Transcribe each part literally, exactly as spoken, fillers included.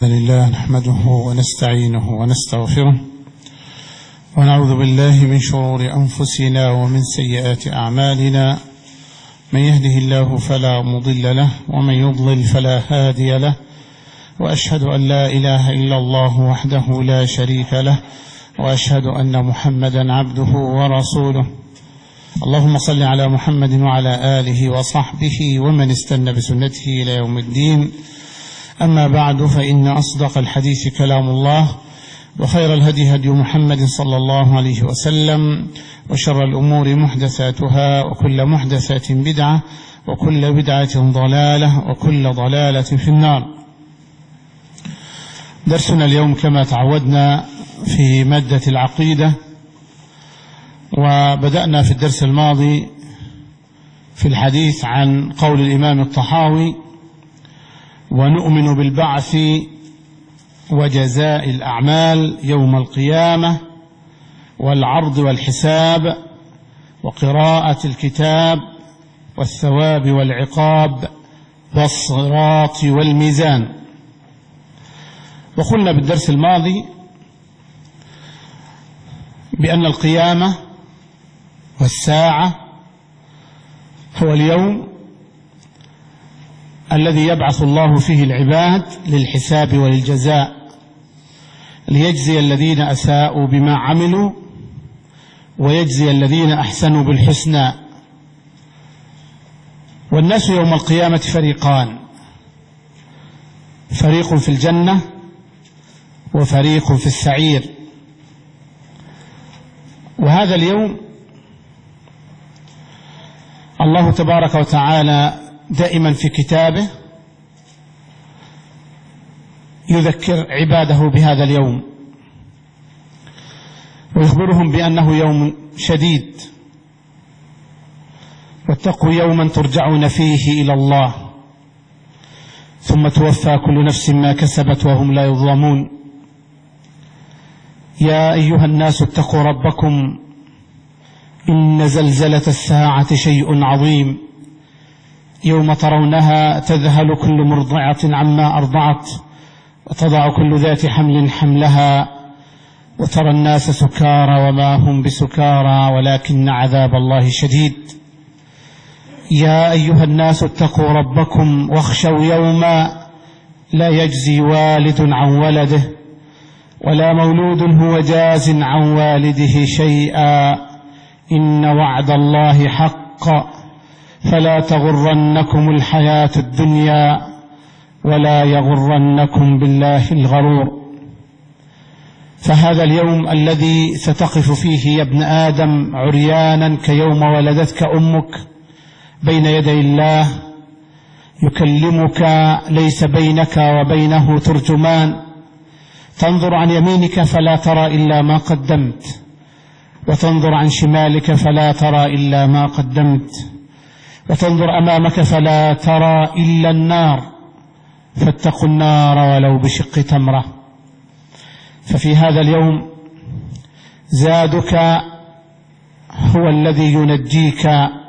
الحمد لله نحمده ونستعينه ونستغفره ونعوذ بالله من شرور أنفسنا ومن سيئات أعمالنا. من يهده الله فلا مضل له ومن يضلل فلا هادي له، وأشهد أن لا إله إلا الله وحده لا شريك له، وأشهد أن محمدا عبده ورسوله. اللهم صل على محمد وعلى آله وصحبه ومن استنى بسنته إلى يوم الدين. أما بعد، فإن أصدق الحديث كلام الله، وخير الهدي هدي محمد صلى الله عليه وسلم، وشر الأمور محدثاتها، وكل محدثة بدعة، وكل بدعة ضلالة، وكل ضلالة في النار. درسنا اليوم كما تعودنا في مادة العقيدة، وبدأنا في الدرس الماضي في الحديث عن قول الإمام الطحاوي: ونؤمن بالبعث وجزاء الأعمال يوم القيامة والعرض والحساب وقراءة الكتاب والثواب والعقاب والصراط والميزان. وقلنا بالدرس الماضي بأن القيامة والساعة هو اليوم الذي يبعث الله فيه العباد للحساب وللجزاء، ليجزي الذين أساءوا بما عملوا ويجزي الذين أحسنوا بالحسنى. والناس يوم القيامة فريقان: فريق في الجنة وفريق في السعير. وهذا اليوم الله تبارك وتعالى دائما في كتابه يذكر عباده بهذا اليوم، ويخبرهم بأنه يوم شديد: واتقوا يوما ترجعون فيه إلى الله ثم توفى كل نفس ما كسبت وهم لا يظلمون. يا أيها الناس اتقوا ربكم إن زلزلة الساعة شيء عظيم، يوم ترونها تذهل كل مرضعة عما أرضعت وتضع كل ذات حمل حملها وترى الناس سكارى وما هم بسكارى ولكن عذاب الله شديد. يا أيها الناس اتقوا ربكم واخشوا يوما لا يجزي والد عن ولده ولا مولود هو جاز عن والده شيئا، إن وعد الله حق فلا تغرنكم الحياة الدنيا ولا يغرنكم بالله الغرور. فهذا اليوم الذي ستقف فيه يا ابن آدم عريانا كيوم ولدتك أمك بين يدي الله، يكلمك ليس بينك وبينه ترجمان، تنظر عن يمينك فلا ترى إلا ما قدمت، وتنظر عن شمالك فلا ترى إلا ما قدمت، وتنظر أمامك فلا ترى إلا النار، فاتقوا النار ولو بشق تمرة. ففي هذا اليوم زادك هو الذي ينجيك،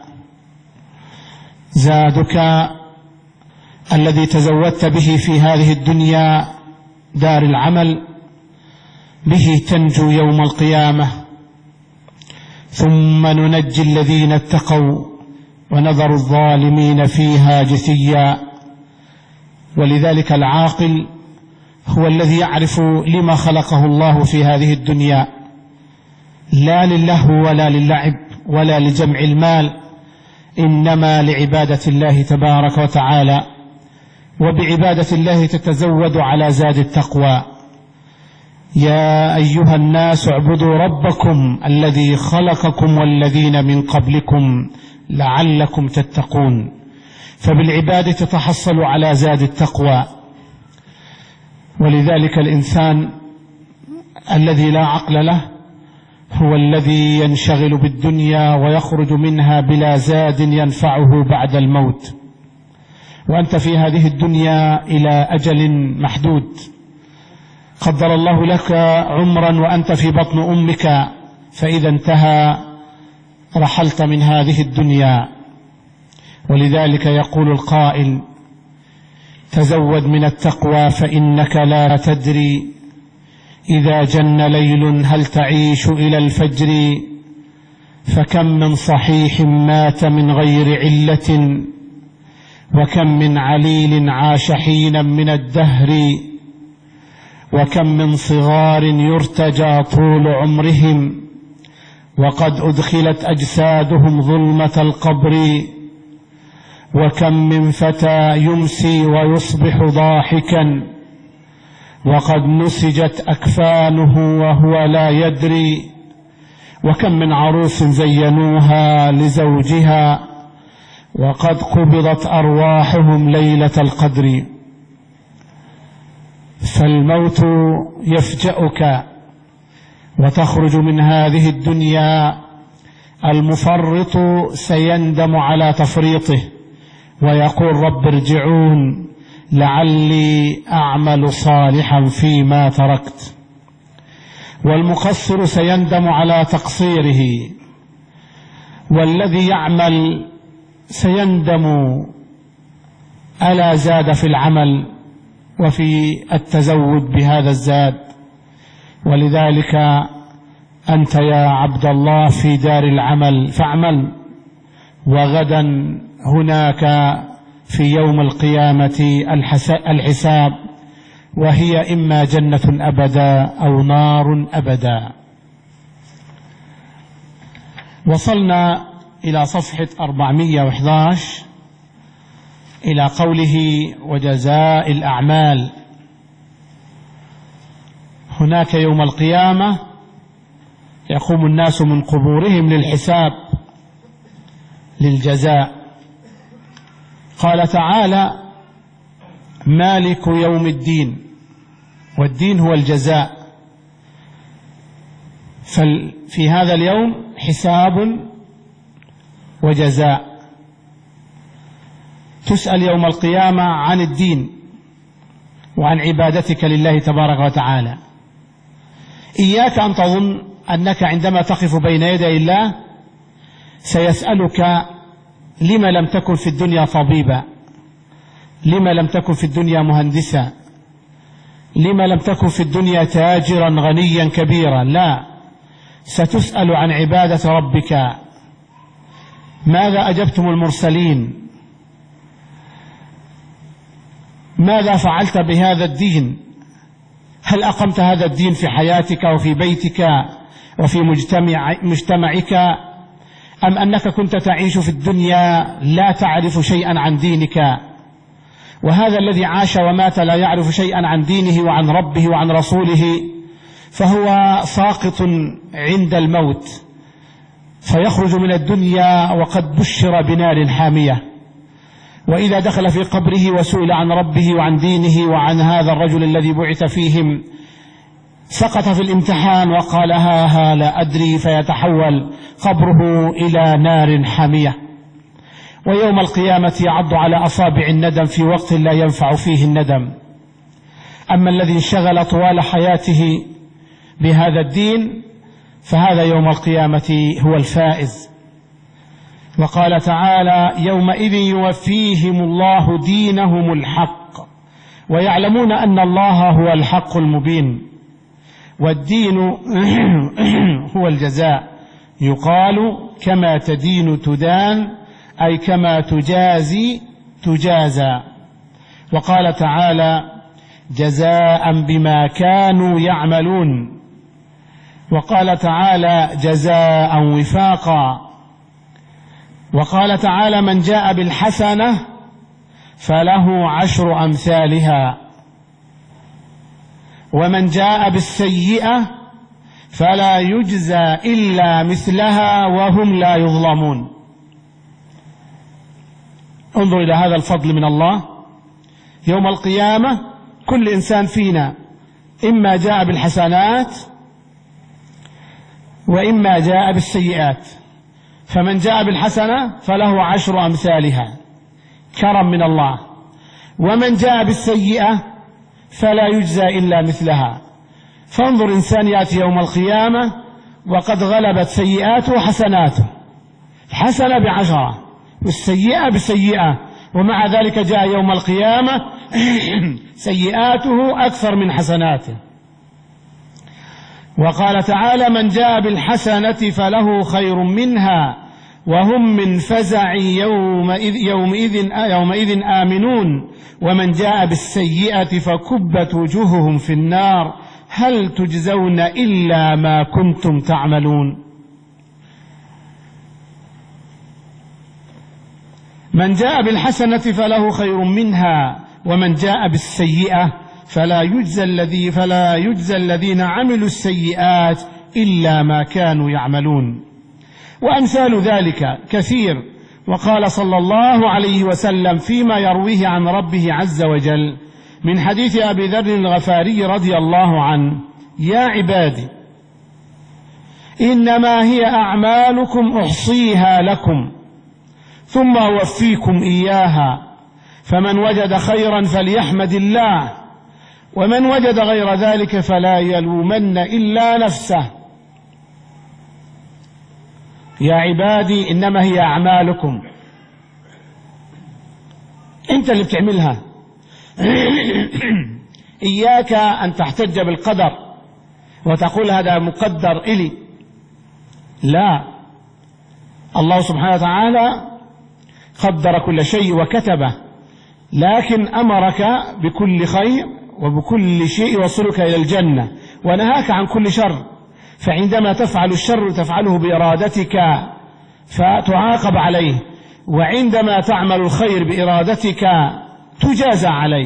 زادك الذي تزودت به في هذه الدنيا دار العمل، به تنجو يوم القيامة. ثم ننجي الذين اتقوا ونذر الظالمين فيها جثيا. ولذلك العاقل هو الذي يعرف لما خلقه الله في هذه الدنيا، لا للهو ولا للعب ولا لجمع المال، إنما لعبادة الله تبارك وتعالى. وبعبادة الله تتزود على زاد التقوى. يا أيها الناس اعبدوا ربكم الذي خلقكم والذين من قبلكم لعلكم تتقون. فبالعبادة تتحصل على زاد التقوى. ولذلك الإنسان الذي لا عقل له هو الذي ينشغل بالدنيا ويخرج منها بلا زاد ينفعه بعد الموت. وأنت في هذه الدنيا إلى أجل محدود، قدر الله لك عمرا وأنت في بطن أمك، فإذا انتهى رحلت من هذه الدنيا. ولذلك يقول القائل: تزود من التقوى فإنك لا تدري إذا جن ليل هل تعيش إلى الفجر. فكم من صحيح مات من غير علة، وكم من عليل عاش حينا من الدهر، وكم من صغار يرتجى طول عمرهم، وقد أدخلت أجسادهم ظلمة القبر. وكم من فتى يمسي ويصبح ضاحكا، وقد نسجت أكفانه وهو لا يدري. وكم من عروس زينوها لزوجها، وقد قبضت أرواحهم ليلة القدر. فالموت يفجأك وتخرج من هذه الدنيا. المفرط سيندم على تفريطه ويقول رب ارجعون لعلي أعمل صالحا فيما تركت. والمقصر سيندم على تقصيره، والذي يعمل سيندم ألا زاد في العمل وفي التزود بهذا الزاد. ولذلك أنت يا عبد الله في دار العمل فاعمل، وغدا هناك في يوم القيامة الحساب، وهي إما جنة أبدا أو نار أبدا. وصلنا إلى صفحة أربعمائة وأحد عشر إلى قوله وجزاء الأعمال. هناك يوم القيامة يقوم الناس من قبورهم للحساب للجزاء. قال تعالى مالك يوم الدين، والدين هو الجزاء. ففي هذا اليوم حساب وجزاء. تسأل يوم القيامة عن الدين وعن عبادتك لله تبارك وتعالى. إياك أن تظن أنك عندما تقف بين يدي الله سيسألك لما لم تكن في الدنيا طبيبا، لما لم تكن في الدنيا مهندسا، لما لم تكن في الدنيا تاجرا غنيا كبيرا. لا، ستسأل عن عبادة ربك. ماذا أجبتم المرسلين؟ ماذا فعلت بهذا الدين؟ هل أقمت هذا الدين في حياتك وفي بيتك وفي مجتمع مجتمعك، أم أنك كنت تعيش في الدنيا لا تعرف شيئا عن دينك؟ وهذا الذي عاش ومات لا يعرف شيئا عن دينه وعن ربه وعن رسوله، فهو ساقط عند الموت، فيخرج من الدنيا وقد بشر بنار حامية. وإذا دخل في قبره وسئل عن ربه وعن دينه وعن هذا الرجل الذي بعث فيهم، سقط في الامتحان وقال ها ها لا أدري، فيتحول قبره إلى نار حامية. ويوم القيامة يعض على أصابع الندم في وقت لا ينفع فيه الندم. أما الذي انشغل طوال حياته بهذا الدين فهذا يوم القيامة هو الفائز. وقال تعالى يومئذ يوفيهم الله دينهم الحق ويعلمون أن الله هو الحق المبين. والدين هو الجزاء. يقال كما تدين تدان، أي كما تجازي تجازى. وقال تعالى جزاء بما كانوا يعملون. وقال تعالى جزاء وفاقا. وقال تعالى من جاء بالحسنة فله عشر أمثالها، ومن جاء بالسيئة فلا يجزى إلا مثلها وهم لا يظلمون. انظر إلى هذا الفضل من الله. يوم القيامة كل إنسان فينا إما جاء بالحسنات وإما جاء بالسيئات، فمن جاء بالحسنة فله عشر أمثالها، كرم من الله. ومن جاء بالسيئة فلا يجزى إلا مثلها. فانظر إنسان يأتي يوم القيامة وقد غلبت سيئاته وحسناته، الحسنة بعشرة والسيئة بسيئة، ومع ذلك جاء يوم القيامة سيئاته أكثر من حسناته. وقال تعالى: من جاء بالحسنة فله خير منها وهم من فزع يومئذ, يومئذ, يومئذ آمنون ومن جاء بالسيئة فكبت وجوههم في النار هل تجزون إلا ما كنتم تعملون. من جاء بالحسنة فله خير منها ومن جاء بالسيئة فلا يجزى الذي فلا يجزى الذين عملوا السيئات إلا ما كانوا يعملون. وأمثال ذلك كثير. وقال صلى الله عليه وسلم فيما يرويه عن ربه عز وجل من حديث أبي ذر الغفاري رضي الله عنه: يا عبادي إنما هي أعمالكم أحصيها لكم ثم أوفيكم إياها فمن وجد خيرا فليحمد الله ومن وجد غير ذلك فلا يلومن إلا نفسه. يا عبادي إنما هي أعمالكم، أنت اللي بتعملها. إياك أن تحتج بالقدر وتقول هذا مقدر إلي، لا، الله سبحانه وتعالى قدر كل شيء وكتبه، لكن أمرك بكل خير وبكل شيء يوصلك إلى الجنة ونهاك عن كل شر. فعندما تفعل الشر تفعله بإرادتك فتعاقب عليه، وعندما تعمل الخير بإرادتك تجازى عليه.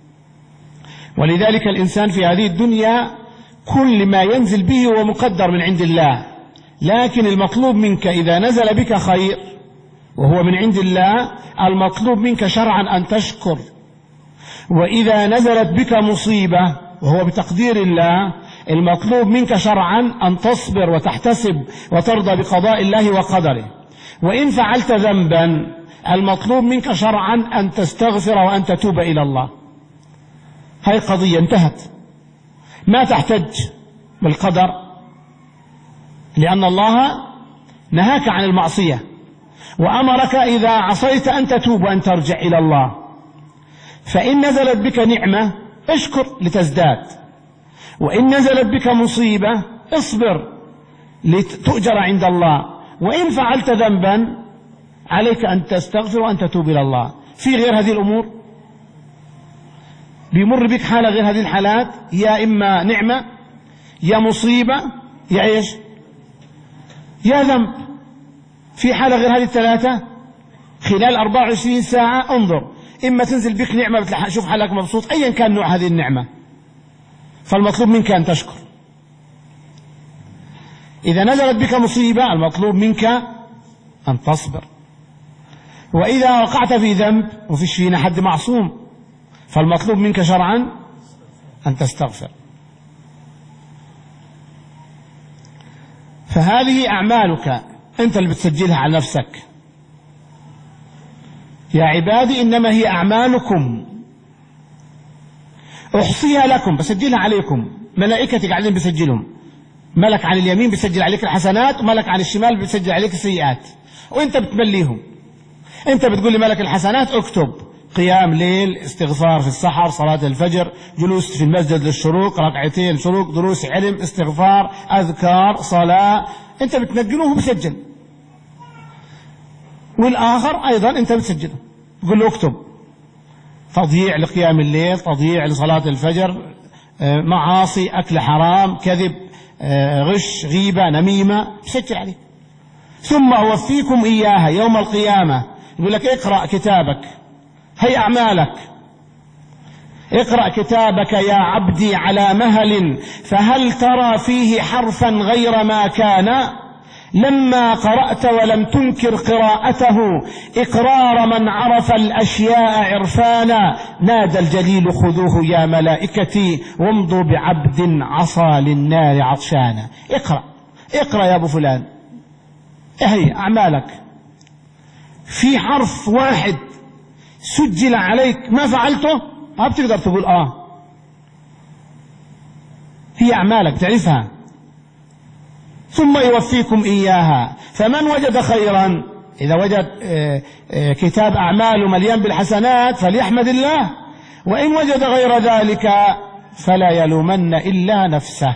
ولذلك الإنسان في هذه الدنيا كل ما ينزل به هو مقدر من عند الله، لكن المطلوب منك إذا نزل بك خير وهو من عند الله المطلوب منك شرعا أن تشكر، وإذا نزلت بك مصيبة وهو بتقدير الله المطلوب منك شرعا أن تصبر وتحتسب وترضى بقضاء الله وقدره. وإن فعلت ذنبا المطلوب منك شرعا أن تستغفر وأن تتوب إلى الله. هاي قضية انتهت، ما تحتج بالقدر، لأن الله نهاك عن المعصية وأمرك إذا عصيت أن تتوب وأن ترجع إلى الله. فإن نزلت بك نعمة اشكر لتزداد، وإن نزلت بك مصيبة اصبر لتؤجر عند الله، وإن فعلت ذنبا عليك أن تستغفر وأن تتوب إلى الله. في غير هذه الأمور بيمر بك حالة غير هذه الحالات، يا إما نعمة يا مصيبة يا إيش يا ذنب. في حالة غير هذه الثلاثة خلال أربعة وعشرين ساعة انظر، إما تنزل بك نعمة شوف حالك مبسوط أيا كان نوع هذه النعمة، فالمطلوب منك أن تشكر. إذا نزلت بك مصيبة المطلوب منك أن تصبر، وإذا وقعت في ذنب وفيش فينا حد معصوم فالمطلوب منك شرعا أن تستغفر. فهذه أعمالك أنت اللي بتسجلها على نفسك. يا عبادي إنما هي أعمالكم أحصيها لكم، بسجلها عليكم، ملائكتي قاعدين بسجلهم، ملك عن اليمين بيسجل عليك الحسنات وملك عن الشمال بيسجل عليك السيئات، وانت بتمليهم. انت بتقول لي ملك الحسنات اكتب قيام ليل، استغفار في السحر، صلاة الفجر، جلوس في المسجد للشروق، ركعتين شروق، دروس علم، استغفار، أذكار، صلاة، انت بتنقله وبسجل. والآخر أيضا انت بتسجله، تقول له اكتب تضييع لقيام الليل، تضييع لصلاة الفجر، معاصي، أكل حرام، كذب، غش، غيبة، نميمة، بسجل عليه. ثم أوفيكم إياها يوم القيامة. يقول لك اقرأ كتابك، هي أعمالك، اقرأ كتابك يا عبدي على مهل فهل ترى فيه حرفا غير ما كان. لما قرأت ولم تنكر قراءته إقرار من عرف الأشياء عرفانا نادى الجليل خذوه يا ملائكتي وامضوا بعبد عصى للنار عطشانا. اقرأ اقرأ يا أبو فلان، هي أعمالك. في حرف واحد سجل عليك ما فعلته ما بتقدر تقول آه، هي أعمالك تعرفها. ثم يوفيكم إياها فمن وجد خيرا، إذا وجد كتاب أعماله مليان بالحسنات فليحمد الله، وإن وجد غير ذلك فلا يلومن إلا نفسه.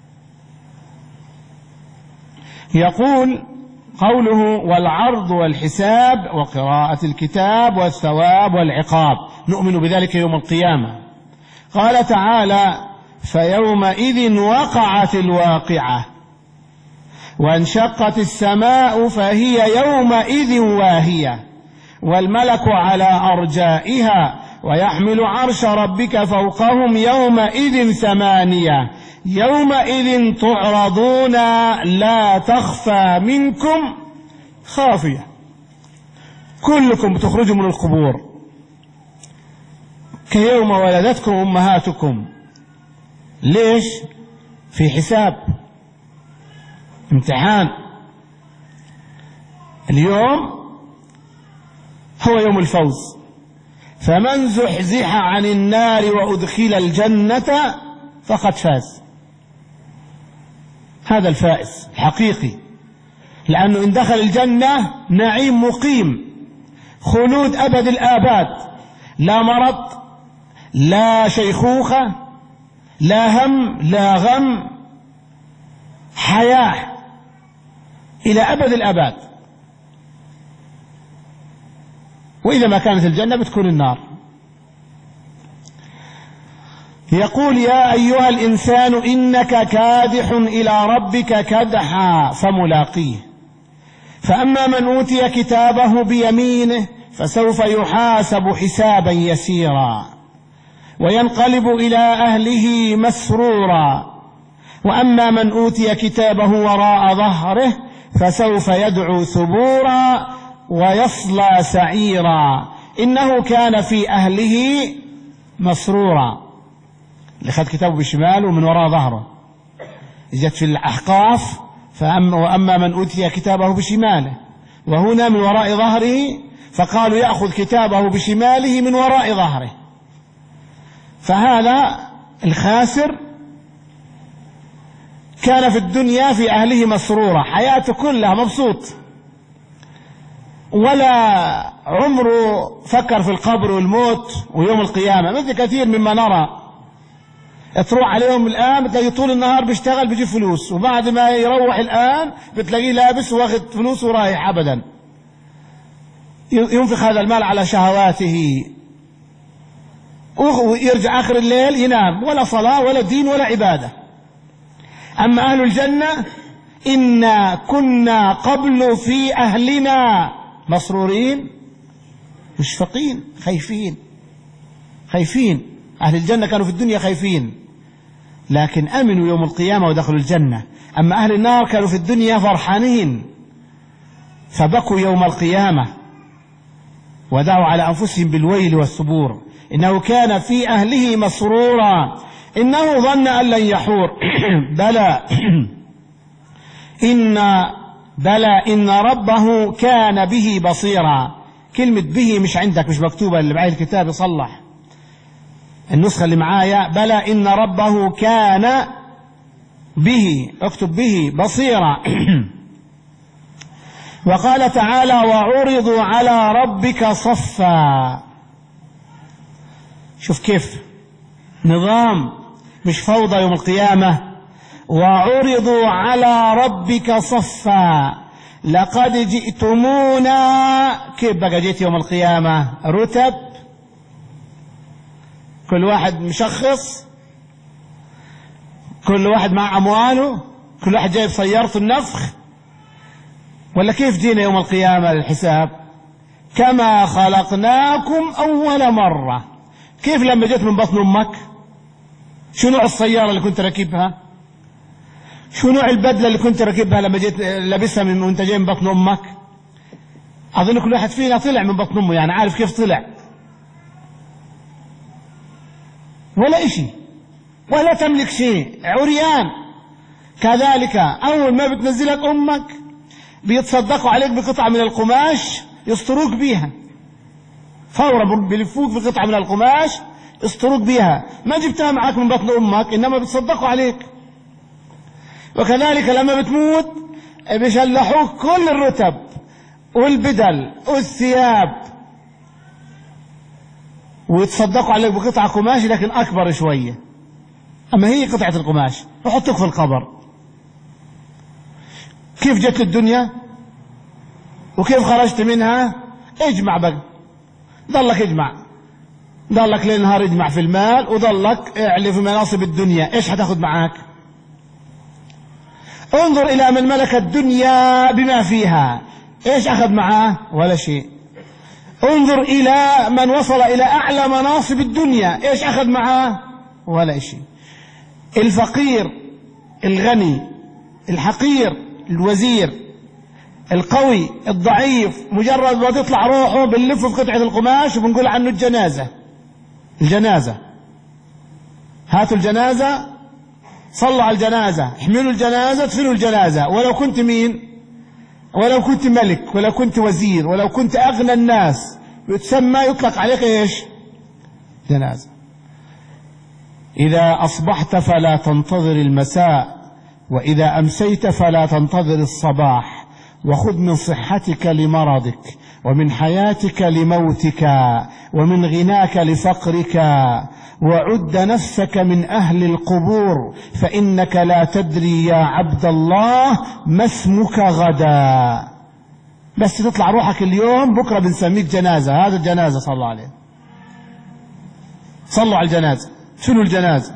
يقول قوله والعرض والحساب وقراءة الكتاب والثواب والعقاب نؤمن بذلك يوم القيامة. قال تعالى فيومئذ وقعت الواقعة وانشقت السماء فهي يومئذ واهية والملك على أرجائها ويحمل عرش ربك فوقهم يومئذ ثمانية يومئذ تعرضون لا تخفى منكم خافية. كلكم بتخرجوا من القبور كيوم ولدتكم أمهاتكم. ليش؟ في حساب، امتحان. اليوم هو يوم الفوز، فمن زحزح عن النار وأدخل الجنة فقد فاز. هذا الفائز الحقيقي، لأنه إن دخل الجنة نعيم مقيم، خلود أبد الآباد، لا مرض، لا شيخوخة، لا هم، لا غم، حياة إلى أبد الآباد. وإذا ما كانت الجنة بتكون النار. يقول يا أيها الإنسان إنك كادح إلى ربك كدحا فملاقيه فأما من أوتي كتابه بيمينه فسوف يحاسب حسابا يسيرا وينقلب إلى أهله مسرورا وأما من أوتي كتابه وراء ظهره فسوف يدعو ثبورا ويصلى سعيرا إنه كان في أهله مسرورا. اللي خد كتابه بشماله من وراء ظهره جت في الأحقاف فأما وأما من أوتي كتابه بشماله، وهنا من وراء ظهره، فقالوا يأخذ كتابه بشماله من وراء ظهره. فهذا الخاسر كان في الدنيا في أهله مسرورا، حياته كلها مبسوط، ولا عمره فكر في القبر والموت ويوم القيامة مثل كثير مما نرى. تروح عليهم الآن بتلاقي طول النهار بيشتغل بيجيب فلوس، وبعد ما يروح الآن بتلاقيه لابس واخد فلوس ورايح أبدا، ينفق هذا المال على شهواته، ويرجع آخر الليل ينام، ولا صلاة ولا دين ولا عبادة. أما أهل الجنة إنا كنا قبل في أهلنا مسرورين مشفقين خايفين خايفين. أهل الجنة كانوا في الدنيا خايفين لكن أمنوا يوم القيامة ودخلوا الجنة. أما أهل النار كانوا في الدنيا فرحانين فبكوا يوم القيامة ودعوا على أنفسهم بالويل والثبور. إنه كان في أهله مسرورا إنه ظن أن لن يحور بلى إن بلى إن ربه كان به بصيرا. كلمة به مش عندك، مش مكتوبة، اللي معي الكتاب يصلح النسخة اللي معايا. بلى إن ربه كان به، اكتب به بصيرا. وقال تعالى وعرضوا على ربك صفا. شوف كيف نظام، مش فوضى يوم القيامة. وعرضوا على ربك صفا لقد جئتمونا. كيف بقى جيت يوم القيامة؟ رتب، كل واحد مشخص، كل واحد مع أمواله، كل واحد جايب سيارته النفخ، ولا كيف جينا يوم القيامة للحساب؟ كما خلقناكم أول مرة. كيف لما جيت من بطن أمك؟ شو نوع السيارة اللي كنت راكبها؟ شو نوع البدلة اللي كنت راكبها لما جيت لابسها من وانت جاي من بطن أمك؟ أظن كل واحد فينا طلع من بطن أمه، يعني عارف كيف طلع. ولا إشي، ولا تملك شيء، عريان. كذلك أول ما بتنزلك أمك بيتصدقوا عليك بقطعة من القماش يستروك بيها، فورا بيلفوك بقطعة من القماش يستروك بيها، ما جبتها معك من بطن أمك، إنما بيتصدقوا عليك. وكذلك لما بتموت بيشلحوك كل الرتب والبدل والثياب ويتصدقوا عليك بقطعة قماش لكن أكبر شوية، أما هي قطعة القماش وحطوك في القبر. كيف جت الدنيا وكيف خرجت منها؟ اجمع بقى، ضلك اجمع، ضلك ليل نهار اجمع في المال، وضلك اعلي في مناصب الدنيا. ايش هتاخد معاك؟ انظر إلى من ملك الدنيا بما فيها، ايش أخذ معاه؟ ولا شيء. انظر إلى من وصل إلى أعلى مناصب الدنيا، ايش أخذ معاه؟ ولا شيء. الفقير، الغني، الحقير، الوزير، القوي، الضعيف، مجرد ما تطلع روحه بنلفه في قطعة القماش وبنقول عنه الجنازة. الجنازة، هاتوا الجنازة، صلوا على الجنازة، احملوا الجنازة، ادفنوا الجنازة. ولو كنت مين؟ ولو كنت ملك، ولو كنت وزير، ولو كنت أغنى الناس، يتسمى يطلق عليك ايش؟ جنازة. إذا أصبحت فلا تنتظر المساء، وإذا أمسيت فلا تنتظر الصباح، وخذ من صحتك لمرضك، ومن حياتك لموتك، ومن غناك لفقرك، وعد نفسك من أهل القبور، فإنك لا تدري يا عبد الله ما اسمك غدا. بس تطلع روحك اليوم، بكرة بنسميك جنازة. هذا الجنازة صلى الله عليه. صلوا على الجنازة، شنو الجنازة؟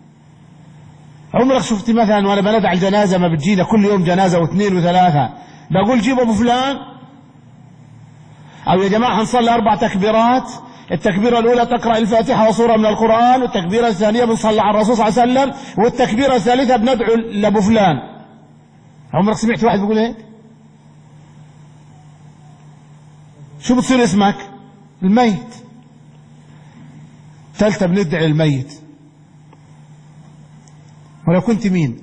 عمرك شفتي مثلا وانا بندع الجنازة ما بتجينا كل يوم جنازة واثنين وثلاثة بقول جيب ابو فلان؟ او يا جماعة هنصلي اربع تكبيرات، التكبيرة الاولى تقرأ الفاتحة وصورة من القرآن، والتكبيرة الثانية بنصلي على الرسول صلى الله عليه وسلم، والتكبيرة الثالثة بندعو لابو فلان. عمرك سمعت واحد بيقول هيك؟ شو بتصير اسمك؟ الميت. ثالثة بندعي الميت. ولو كنت مين؟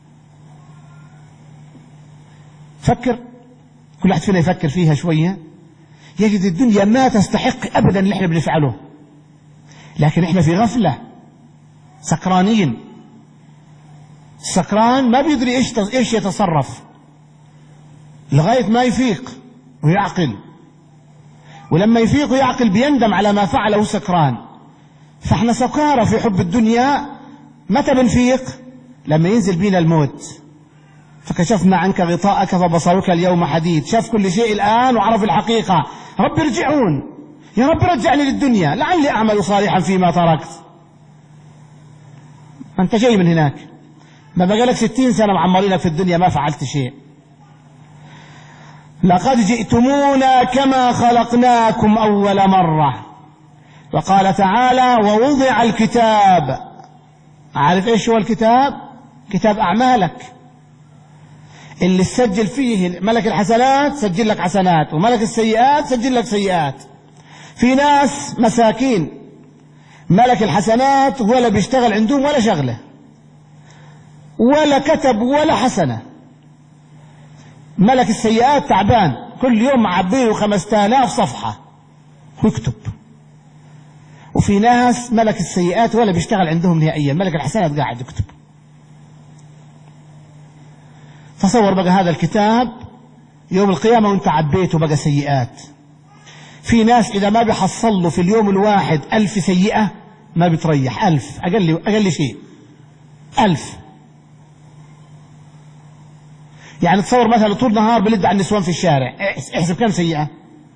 فكر، كل واحد فينا يفكر فيها شوية، يجد الدنيا ما تستحق أبدا اللي احنا بنفعله، لكن احنا في غفلة، سكرانين. السكران ما بيدري ايش ايش يتصرف لغاية ما يفيق ويعقل، ولما يفيق ويعقل بيندم على ما فعله سكران. فاحنا سكارى في حب الدنيا. متى بنفيق؟ لما ينزل بينا الموت. فكشفنا عنك غطاءك فبصرك اليوم حديد. شاف كل شيء الآن وعرف الحقيقة. رب ارجعون، يا رب رجعني للدنيا لعلي أعمل صالحا فيما تركت. أنت جاي من هناك، ما بقالك ستين سنة معمرينك في الدنيا ما فعلت شيء. لقد جئتمونا كما خلقناكم أول مرة. وقال تعالى ووضع الكتاب. عارف ايش هو الكتاب؟ كتاب أعمالك اللي سجل فيه ملك الحسنات سجل لك حسنات، وملك السيئات سجل لك سيئات. في ناس مساكين ملك الحسنات ولا بيشتغل عندهم ولا شغله ولا كتب ولا حسنة. ملك السيئات تعبان كل يوم معبيه خمسة آلاف صفحة ويكتب. وفي ناس ملك السيئات ولا بيشتغل عندهم نهائيا، ملك الحسنات قاعد يكتب. تصور بقى هذا الكتاب يوم القيامة وانت عبيته بقى سيئات. في ناس إذا ما بيحصل له في اليوم الواحد ألف سيئة ما بتريح. ألف أقل, أقل شيء ألف. يعني تصور مثلا طول نهار بلد على النسوان في الشارع، احسب كم سيئة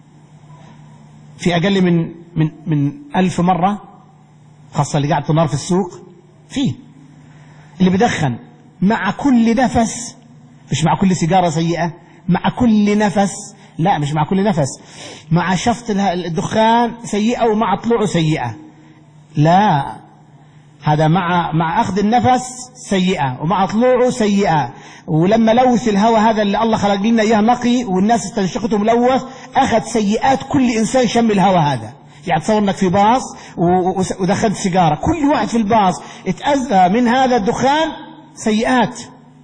في أقل من من من ألف مرة، خاصة اللي قاعد في النار في السوق. فيه اللي بدخن مع كل نفس، مش مع كل سيجارة سيئة، مع كل نفس، لا مش مع كل نفس، مع شفط الدخان سيئة ومع طلوعه سيئة، لا هذا مع مع أخذ النفس سيئة ومع طلوعه سيئة. ولما لوث الهواء هذا اللي الله خلق لنا إياه نقي والناس استنشقته ملوث، أخذ سيئات كل إنسان شم الهواء هذا. يعني تصور انك في باص ودخلت سيجارة، كل واحد في الباص اتأذى من هذا الدخان سيئات.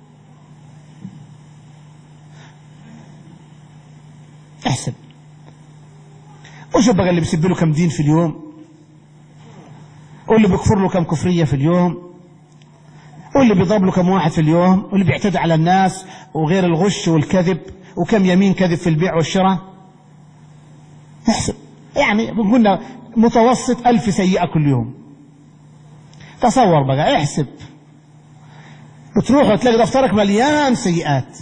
احسب وش بقى اللي بيسب له كم دين في اليوم، واللي بيكفر له كم كفرية في اليوم، واللي بيضرب له كم واحد في اليوم، واللي بيعتدي على الناس وغير الغش والكذب، وكم يمين كذب في البيع والشراء. احسب يعني قلنا متوسط ألف سيئة كل يوم. تصور بقى، احسب، بتروح وتلاقي دفترك مليان سيئات.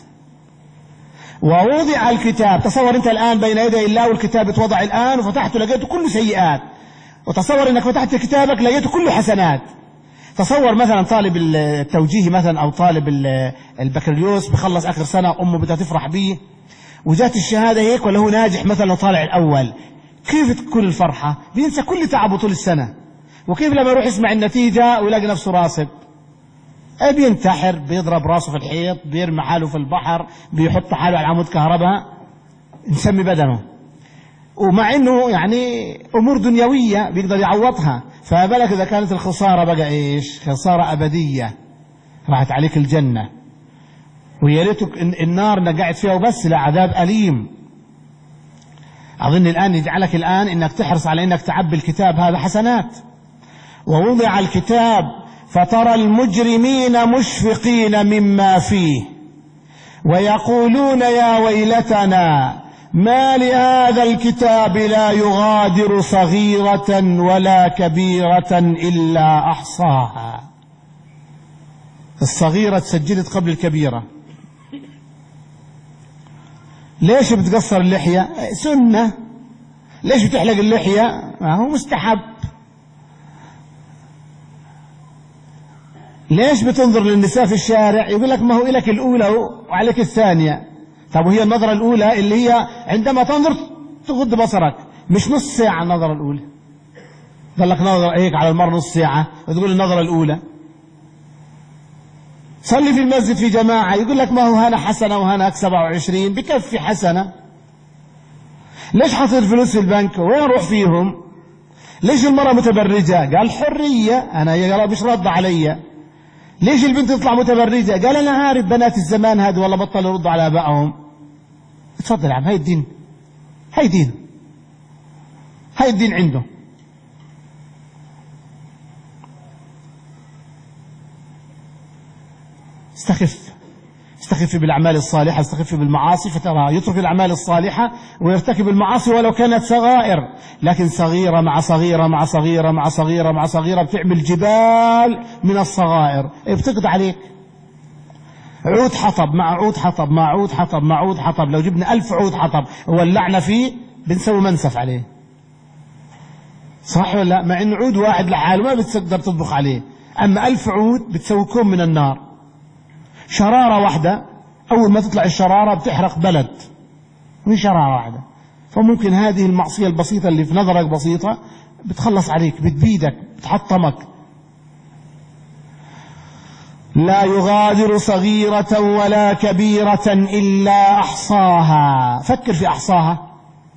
ووضع الكتاب، تصور انت الآن بين يدي الله والكتاب اتوضع الآن وفتحته لقيته كله سيئات، وتصور انك فتحت كتابك لقيته كله حسنات. تصور مثلا طالب التوجيهي مثلا او طالب البكالوريوس بخلص اخر سنة، امه بدها تفرح بيه وجات الشهادة هيك ولا هو ناجح مثلا وطالع الاول، كيف تكون الفرحة؟ بينسى كل تعبه طول السنة. وكيف لما يروح يسمع النتيجة ويلاقي نفسه راسب؟ بينتحر، بيضرب راسه في الحيط، بيرمي حاله في البحر، بيحط حاله على عمود كهرباء، نسمي بدنه. ومع انه يعني امور دنيوية بيقدر يعوضها، فما بالك اذا كانت الخسارة بقى ايش؟ خسارة ابدية، راحت عليك الجنة، ويا ريتك النار انك قاعد فيها وبس، لا عذاب اليم. اظن الان يجعلك الان انك تحرص على انك تعبي الكتاب هذا حسنات. ووضع الكتاب فترى المجرمين مشفقين مما فيه ويقولون يا ويلتنا ما لهذا الكتاب لا يغادر صغيرة ولا كبيرة إلا أحصاها. الصغيرة تسجلت قبل الكبيرة. ليش بتقصر اللحية؟ سنة. ليش بتحلق اللحية؟ ما هو مستحب. ليش بتنظر للنساء في الشارع؟ يقول لك ما هو إلك الأولى وعليك الثانية. طب وهي النظرة الأولى اللي هي عندما تنظر تغض بصرك، مش نص ساعة النظرة الأولى. ضلك نظرة هيك على المرة نص ساعة وتقول النظرة الأولى. صلي في المسجد في جماعة، يقول لك ما هو هنا حسنة وهناك سبعة وعشرين، بكفي حسنة. ليش حاطط الفلوس في البنك؟ وين روح فيهم؟ ليش المرأة متبرجة؟ قال حرية. أنا يا رب مش رد علي. ليش البنت تطلع متبرجة؟ قال أنا عارف بنات الزمان هذه والله بطلوا يردوا على آبائهم. اتفضل يا عم، هاي الدين، هاي دين، هاي الدين عنده. استخف، استخف بالأعمال الصالحة، استخف بالمعاصي، فترى يترك الأعمال الصالحة ويرتكب المعاصي ولو كانت صغائر، لكن صغيرة مع صغيرة مع صغيرة مع صغيرة مع صغيرة بتعمل جبال من الصغائر، بتقضي عليك. عود حطب مع عود حطب مع عود حطب مع عود حطب، لو جبنا ألف عود حطب وولعنا فيه بنسوي منسف عليه، صح ولا لا؟ مع إنه عود واحد لحاله ما بتقدر تطبخ عليه، أما ألف عود بتسوي كوم من النار. شرارة واحدة أول ما تطلع الشرارة بتحرق بلد من شرارة واحدة. فممكن هذه المعصية البسيطة اللي في نظرك بسيطة بتخلص عليك، بتبيدك، بتحطمك. لا يغادر صغيرة ولا كبيرة إلا أحصاها. فكر في أحصاها.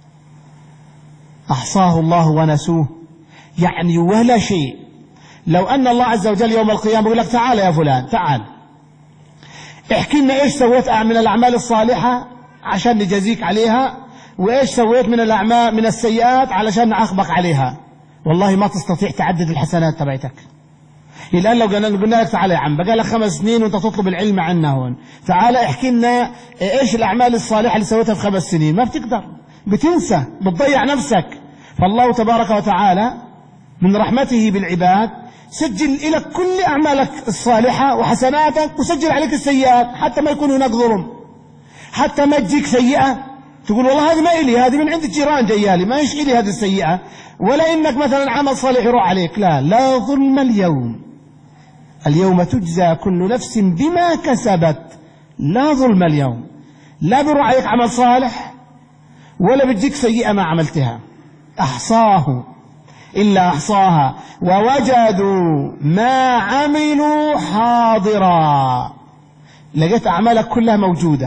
أحصاه الله ونسوه، يعني ولا شيء. لو أن الله عز وجل يوم القيامة يقول لك تعال يا فلان، تعال احكي لنا ايش سويت من الأعمال الصالحة عشان نجازيك عليها، وايش سويت من الأعمال من السيئات علشان نعاقبك عليها. والله ما تستطيع تعدد الحسنات تبعتك. الآن لو قلنا لك تعال يا عم، بقى لك خمس سنين وانت تطلب العلم عنا هون، تعال احكي لنا ايش الأعمال الصالحة اللي سويتها في خمس سنين. ما بتقدر، بتنسى، بتضيع نفسك. فالله تبارك وتعالى من رحمته بالعباد سجل لك كل أعمالك الصالحة وحسناتك، وسجل عليك السيئات حتى ما يكون هناك ظلم، حتى ما تجيك سيئة تقول والله هذه ما إلي، هذه من عند الجيران جيالي، ما إيش إلي هذه السيئة، ولا إنك مثلا عمل صالح يروح عليك. لا لا ظلم اليوم، اليوم تجزى كل نفس بما كسبت، لا ظلم اليوم. لا بيروح عليك عمل صالح ولا بتجيك سيئة ما عملتها. أحصاه إلا أحصاها ووجدوا ما عملوا حاضرا. لقيت أعمالك كلها موجودة.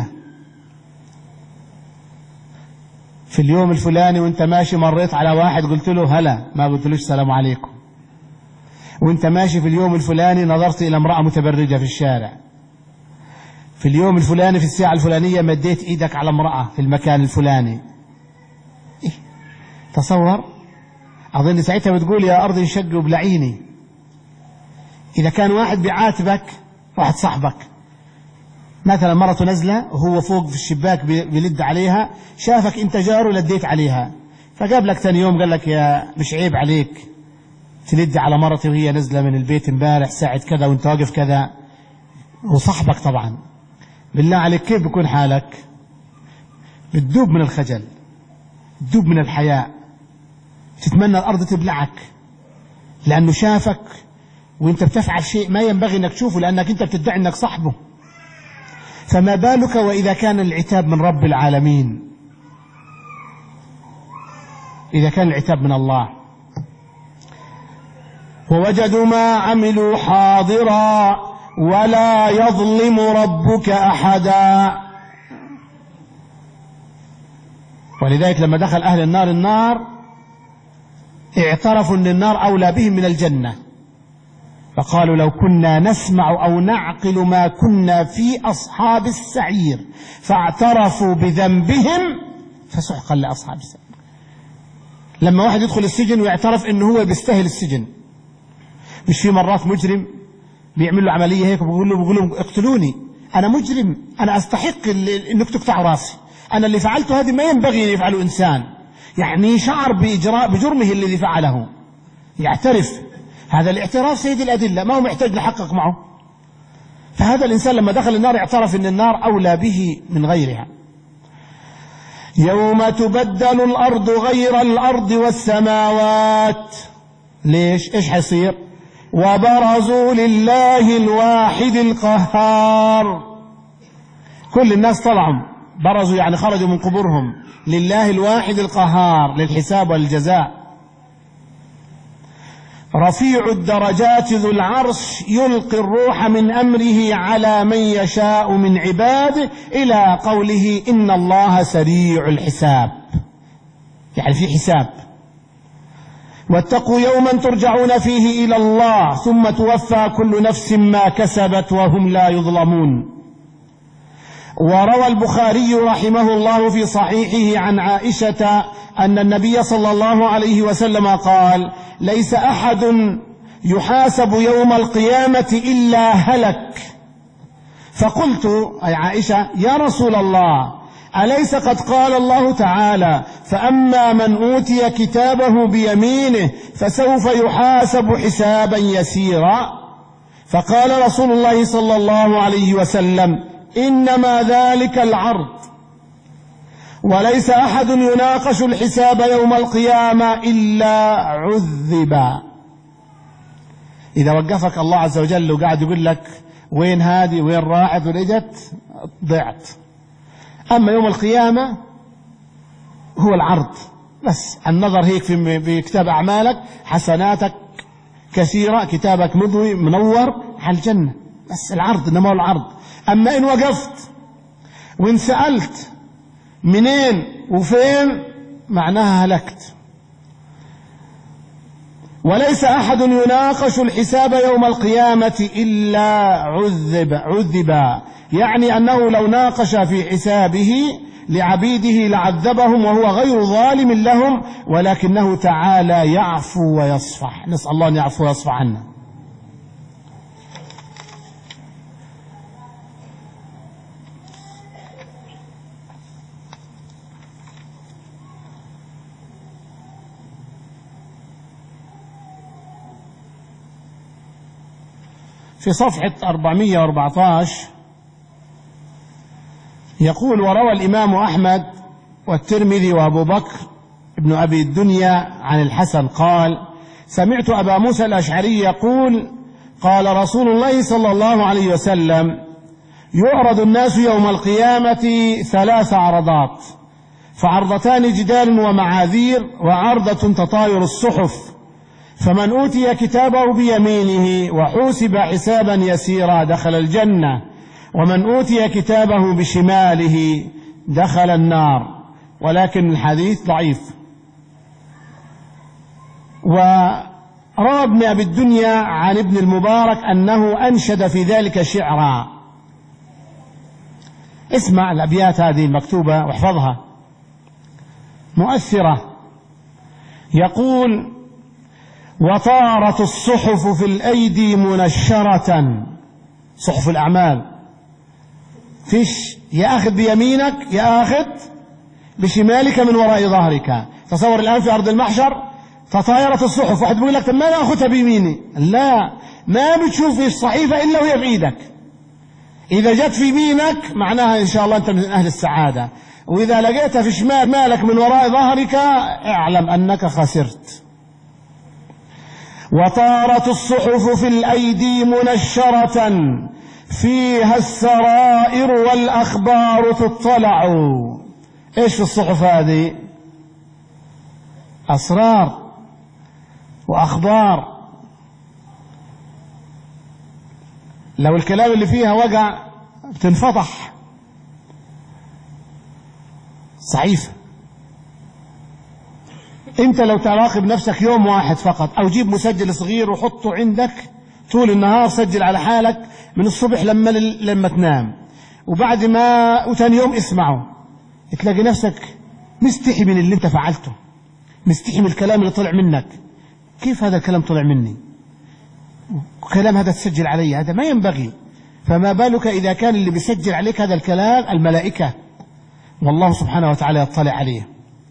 في اليوم الفلاني وانت ماشي مريت على واحد قلت له هلا، ما قلت لهش السلام عليكم. وانت ماشي في اليوم الفلاني نظرت إلى امرأة متبرجة في الشارع. في اليوم الفلاني في الساعة الفلانية مديت إيدك على امرأة في المكان الفلاني. إيه؟ تصور. أظن ساعتها بتقول يا أرض انشق وبلعيني. إذا كان واحد بيعاتبك، واحد صاحبك مثلا مرته نزلة وهو فوق في الشباك بيلد عليها، شافك أنت جاره لديت عليها، فجاب لك ثاني يوم قال لك يا مش عيب عليك تلد على مرتي وهي نزلة من البيت امبارح ساعة كذا وانت واقف كذا، وصاحبك طبعا، بالله عليك كيف بيكون حالك؟ بتدوب من الخجل، بتدوب من الحياء، تتمنى الأرض تبلعك لأنه شافك وانت بتفعل شيء ما ينبغي انك تشوفه لأنك انت بتدعي انك صاحبه. فما بالك وإذا كان العتاب من رب العالمين، إذا كان العتاب من الله. ووجدوا ما عملوا حاضرا ولا يظلم ربك أحدا. ولذلك لما دخل أهل النار النار اعترفوا أن النار أولى بهم من الجنة، فقالوا لو كنا نسمع أو نعقل ما كنا في أصحاب السعير، فاعترفوا بذنبهم فسحقا لأصحاب السعير. لما واحد يدخل السجن ويعترف أنه هو بيستاهل السجن، مش في مرات مجرم بيعمل له عملية هيك وبيقول له بيقول لهم اقتلوني، أنا مجرم، أنا أستحق أنك تقطع راسي، أنا اللي فعلته هذه ما ينبغي أن يفعله إنسان، يعني شعر بإجراء بجرمه الذي فعله، يعترف. هذا الاعتراف سيد الأدلة، ما هو محتاج نحقق معه. فهذا الإنسان لما دخل النار اعترف أن النار أولى به من غيرها. يوم تبدل الأرض غير الأرض والسماوات. ليش؟ إيش حيصير؟ وبرزوا لله الواحد القهار. كل الناس طلعوا، برزوا يعني خرجوا من قبورهم، لله الواحد القهار للحساب والجزاء. رفيع الدرجات ذو العرش يلقي الروح من أمره على من يشاء من عباده، إلى قوله إن الله سريع الحساب، يعني في حساب. واتقوا يوما ترجعون فيه إلى الله ثم توفى كل نفس ما كسبت وهم لا يظلمون. وروى البخاري رحمه الله في صحيحه عن عائشة أن النبي صلى الله عليه وسلم قال: ليس أحد يحاسب يوم القيامة إلا هلك. فقلت أي عائشة: يا رسول الله، أليس قد قال الله تعالى: فأما من أوتي كتابه بيمينه فسوف يحاسب حسابا يسيرا؟ فقال رسول الله صلى الله عليه وسلم: إنما ذلك العرض، وليس أحد يناقش الحساب يوم القيامة إلا عذب. إذا وقفك الله عز وجل وقاعد يقول لك وين هذه وين راحت ولجت، ضعت. أما يوم القيامة هو العرض بس، النظر هيك في كتاب أعمالك، حسناتك كثيرة، كتابك مضوي منور على الجنة، بس العرض إنما هو العرض. أما إن وقفت وإن سألت منين وفين معناها هلكت. وليس أحد يناقش الحساب يوم القيامة إلا عذب عذب يعني أنه لو ناقش في حسابه لعبيده لعذبهم وهو غير ظالم لهم، ولكنه تعالى يعفو ويصفح. نسأل الله أن يعفو ويصفح عنا. في صفحة أربعمائة وأربعة عشر يقول: وروى الإمام أحمد والترمذي وأبو بكر ابن أبي الدنيا عن الحسن قال: سمعت أبا موسى الأشعري يقول: قال رسول الله صلى الله عليه وسلم: يعرض الناس يوم القيامة ثلاث عرضات، فعرضتان جدال ومعاذير، وعرضة تطاير الصحف، فمن أوتي كتابه بيمينه وحوسب حسابا يسيرا دخل الجنة، ومن أوتي كتابه بشماله دخل النار. ولكن الحديث ضعيف. وروى ابن أبي الدنيا عن ابن المبارك أنه أنشد في ذلك شعرا. اسمع الأبيات هذه المكتوبة واحفظها، مؤثرة. يقول: وطارت الصحف في الأيدي منشرة، صحف الأعمال، فيش يا أخذ بيمينك يا أخذ بشمالك من وراء ظهرك، تصور الآن في أرض المحشر تطايرت الصحف، واحد بيقول لك طب ما ناخذها بيميني، لا، ما بتشوف الصحيفة إلا وهي بإيدك. إذا جت في يمينك معناها إن شاء الله أنت من أهل السعادة، وإذا لقيتها في شمال مالك من وراء ظهرك اعلم أنك خسرت. وطارت الصحف في الأيدي منشرة فيها السرائر والأخبار تطلع. إيش في الصحف هذه؟ أسرار وأخبار. لو الكلام اللي فيها وقع بتنفضح صحيفة. انت لو تراقب نفسك يوم واحد فقط، او جيب مسجل صغير وحطه عندك طول النهار، سجل على حالك من الصبح لما لما تنام، وبعد ما وثاني يوم اسمعه، تلاقي نفسك مستحي من اللي انت فعلته، مستحي من الكلام اللي طلع منك. كيف هذا الكلام طلع مني؟ كلام هذا تسجل علي، هذا ما ينبغي. فما بالك إذا كان اللي بيسجل عليك هذا الكلام الملائكة، والله سبحانه وتعالى يطلع عليه.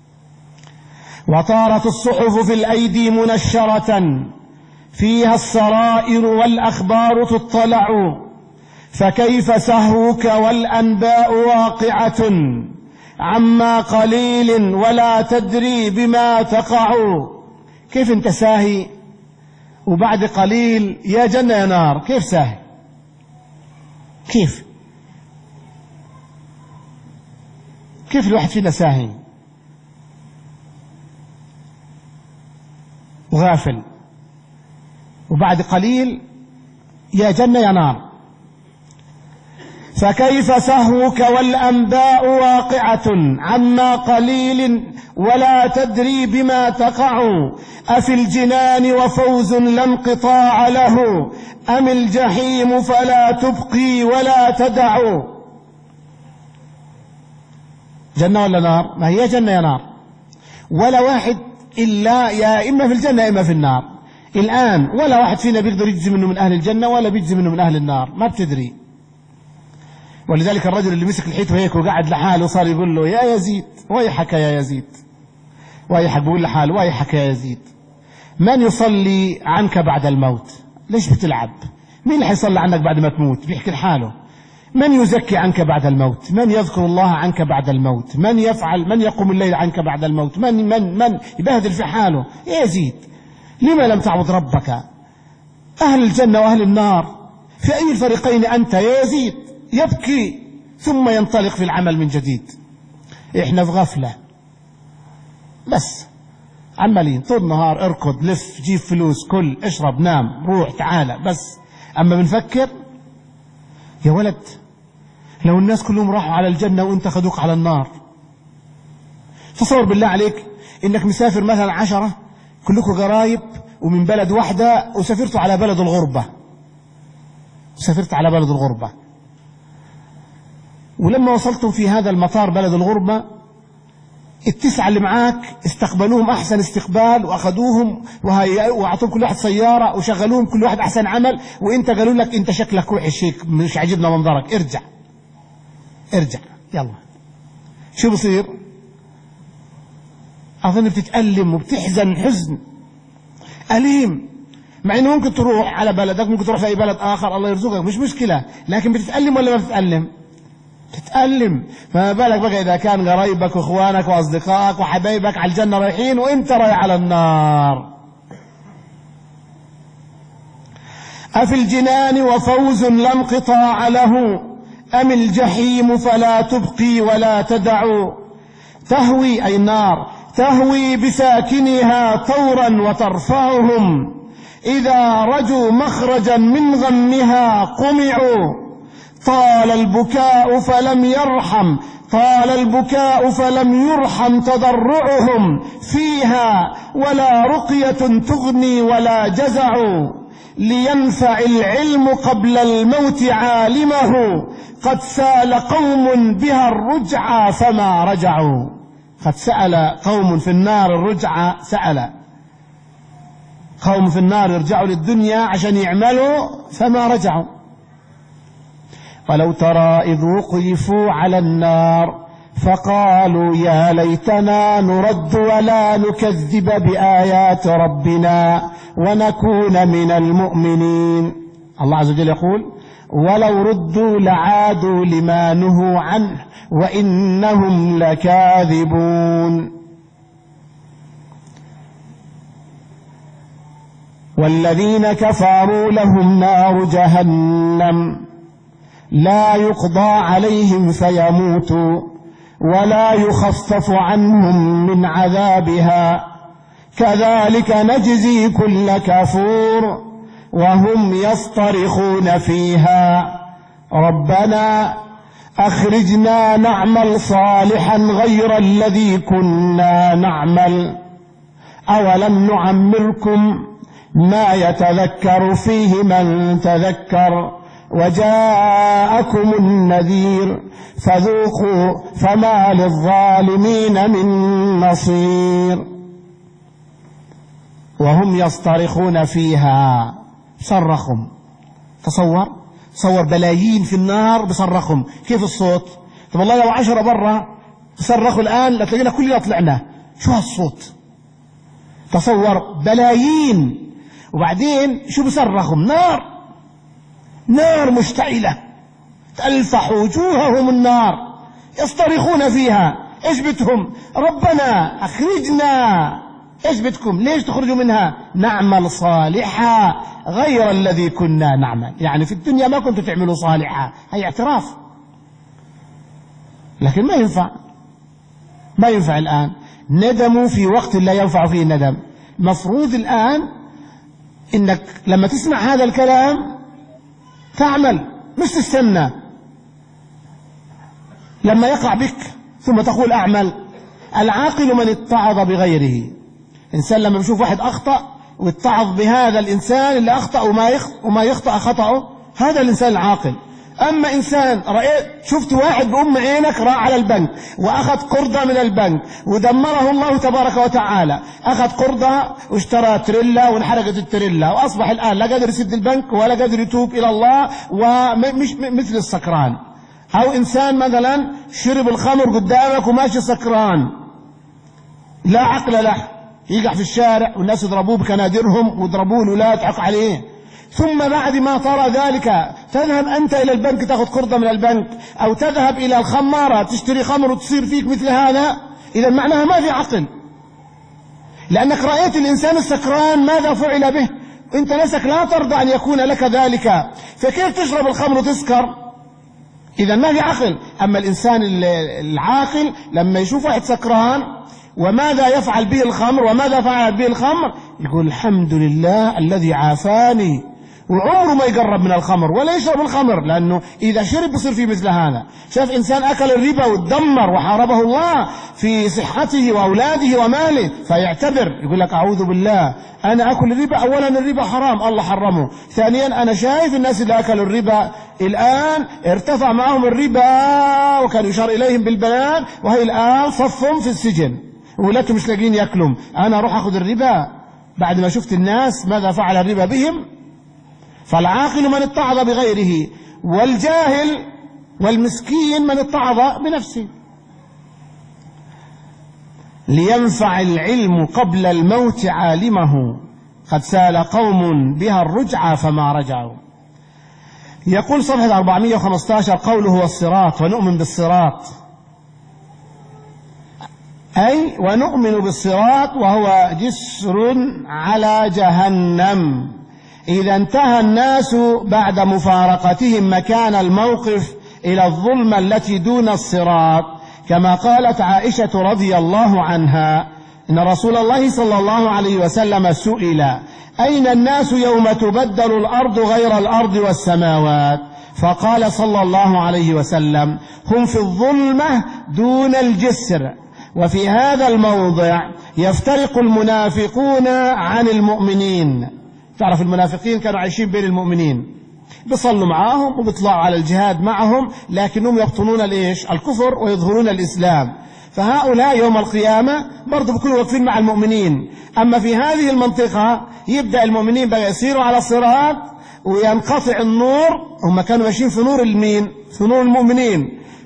وطارت الصحف في الأيدي منشرة فيها السرائر والأخبار تطلع، فكيف سهوك والأنباء واقعة عما قليل ولا تدري بما تقع. كيف انت ساهي وبعد قليل يا جنة يا نار؟ كيف ساهي؟ كيف كيف الواحد فينا ساهي وغافل، وبعد قليل يا جنة يا نار؟ فكيف سهوك والأنباء واقعة عما قليل ولا تدري بما تقع. أفي الجنان وفوز لا انقطاع له، أم الجحيم فلا تبقي ولا تدع. جنة ولا نار؟ ما هي جنة يا نار، ولا واحد إلا يا إما في الجنة يا إما في النار. الآن ولا واحد فينا بيقدر يجزي منه من أهل الجنة ولا بيجزي منه من أهل النار، ما بتدري. ولذلك الرجل اللي مسك الحيط هيك وقعد لحاله صار يقول له يا يزيد ويحك يا يزيد، ويحك بيقول لحاله ويحك يا يزيد، من يصلي عنك بعد الموت؟ ليش بتلعب؟ مين اللي حيصلي عنك بعد ما تموت؟ بيحكي لحاله. من يزكي عنك بعد الموت؟ من يذكر الله عنك بعد الموت؟ من يفعل من يقوم الليل عنك بعد الموت؟ من من من يبهدل في حاله. يا يزيد لما لم تعبد ربك؟ أهل الجنة وأهل النار في أي الفريقين أنت يا يزيد؟ يبكي ثم ينطلق في العمل من جديد. إحنا في غفلة بس، عمالين طول النهار اركض لف جيب فلوس كل اشرب نام روح تعالى بس. أما بنفكر يا ولد لو الناس كلهم راحوا على الجنة وانت خدوك على النار، تصور بالله عليك انك مسافر مثلا عشرة كلكم قرايب ومن بلد واحدة وسافرتوا على بلد الغربة، سافرت على بلد الغربة، ولما وصلتم في هذا المطار بلد الغربة التسعة اللي معاك استقبلوهم أحسن استقبال وأخذوهم وأعطوهم كل واحد سيارة وشغلوهم كل واحد أحسن عمل، وإنت قالوا لك أنت شكلك وحش هيك مش عجبنا منظرك، ارجع ارجع يلا. شو بصير؟ أظن بتتألم وبتحزن حزن أليم، مع إنه ممكن تروح على بلدك، ممكن تروح في أي بلد آخر الله يرزقك مش مشكلة، لكن بتتألم ولا ما بتتألم؟ تتألم. فما بالك بقى إذا كان قرايبك وإخوانك وأصدقائك وحبايبك على الجنة رايحين وإنت رايح على النار. أفي الجنان وفوز لا انقطاع له، أم الجحيم فلا تبقي ولا تدع. تهوي أي النار تهوي بساكنها طورا وترفعهم، إذا رجوا مخرجا من غمها قمعوا. طال البكاء فلم يرحم طال البكاء فلم يرحم تضرعهم فيها، ولا رقية تغني ولا جزع. لينفع العلم قبل الموت عالمه، قد سال قوم بها الرجعى فما رجعوا. قد سأل قوم في النار الرجعى، سأل قوم في النار يرجعوا للدنيا عشان يعملوا فما رجعوا. ولو ترى إذ وقفوا على النار فقالوا يا ليتنا نرد ولا نكذب بآيات ربنا ونكون من المؤمنين. الله عز وجل يقول ولو ردوا لعادوا لما نهوا عنه وإنهم لكاذبون. والذين كفروا لهم نار جهنم لا يقضى عليهم فيموتوا ولا يخفف عنهم من عذابها كذلك نجزي كل كفور وهم يصطرخون فيها ربنا أخرجنا نعمل صالحا غير الذي كنا نعمل أولم نعمركم ما يتذكر فيه من تذكر وجاءكم النذير فذوقوا فما للظالمين من نصير. وهم يصطرخون فيها صرخهم. تصور تصور بلايين في النار بصرخهم. كيف الصوت؟ طب والله لو عشرة برا صرخوا الآن لتلاقينا كلنا طلعنا. شو هالصوت؟ تصور بلايين وبعدين شو بصرخهم؟ نار نار مشتعلة تلفح وجوههم النار يصطرخون فيها. ايش بدهم؟ ربنا اخرجنا. ايش بدكم؟ ليش تخرجوا منها؟ نعمل صالحا غير الذي كنا نعمل. يعني في الدنيا ما كنتوا تعملوا صالحا. هي اعتراف لكن ما ينفع ما ينفع الآن. ندموا في وقت لا ينفع فيه الندم. مفروض الآن انك لما تسمع هذا الكلام تعمل مش تستنى لما يقع بك ثم تقول أعمل. العاقل من اتعظ بغيره. إنسان لما بيشوف واحد أخطأ واتعظ بهذا الإنسان اللي أخطأ وما وما يخطأ خطأه، هذا الإنسان العاقل. أما إنسان رأيت شفت واحد بأم عينك راح على البنك وأخذ قرضة من البنك ودمره الله تبارك وتعالى، أخذ قرضة واشترى تريلا وانحرقت التريلا وأصبح الآن لا قادر يسد البنك ولا قادر يتوب إلى الله ومش مثل السكران. أو إنسان مثلا شرب الخمر قدامك وماشي سكران لا عقل له، يقع في الشارع والناس يضربوه بكنادرهم ويضربوه الولاد يضحكوا عليه. ثم بعد ما ترى ذلك تذهب أنت إلى البنك تأخذ قرضة من البنك أو تذهب إلى الخمارة تشتري خمر وتصير فيك مثل هذا. إذا معناها ما في عقل، لأنك رأيت الإنسان السكران ماذا فعل به. أنت نفسك لا ترضى أن يكون لك ذلك، فكيف تشرب الخمر وتسكر؟ إذا ما في عقل. أما الإنسان العاقل لما يشوف واحد سكران وماذا يفعل به الخمر وماذا فعل به الخمر يقول الحمد لله الذي عافاني، وعمره ما يقرب من الخمر ولا يشرب الخمر، لأنه إذا شرب بصير فيه مثل هذا. شاف إنسان أكل الربا وتدمر وحاربه الله في صحته وأولاده وماله فيعتبر يقول لك أعوذ بالله أنا أكل الربا. أولا الربا حرام الله حرمه، ثانيا أنا شايف الناس اللي أكلوا الربا الآن ارتفع معهم الربا وكان يشار إليهم بالبيان وهي الآن صفهم في السجن وولادهم مش لاقين يأكلهم. أنا أروح أخذ الربا بعد ما شفت الناس ماذا فعل الربا بهم؟ فالعاقل من اتعظ بغيره، والجاهل والمسكين من اتعظ بنفسه. لينفع العلم قبل الموت عالمه قد سال قوم بها الرجعى فما رجعوا. يقول صفحة أربعمائة وخمسة عشر قوله والصراط ونؤمن بالصراط، أي ونؤمن بالصراط وهو جسر على جهنم. إذا انتهى الناس بعد مفارقتهم مكان الموقف إلى الظلمة التي دون الصراط، كما قالت عائشة رضي الله عنها إن رسول الله صلى الله عليه وسلم سئل أين الناس يوم تبدل الأرض غير الأرض والسماوات؟ فقال صلى الله عليه وسلم هم في الظلمة دون الجسر. وفي هذا الموضع يفترق المنافقون عن المؤمنين. تعرف المنافقين كانوا عايشين بين المؤمنين، بيصلوا معاهم وبيطلعوا على الجهاد معهم، لكنهم يبطنون الإيش؟ الكفر ويظهرون الإسلام. فهؤلاء يوم القيامة برضو بيكونوا واقفين مع المؤمنين. أما في هذه المنطقة يبدأ المؤمنين بقى يسيروا على الصراط وينقطع النور. هم كانوا ماشيين في نور المين؟ في نور المؤمنين.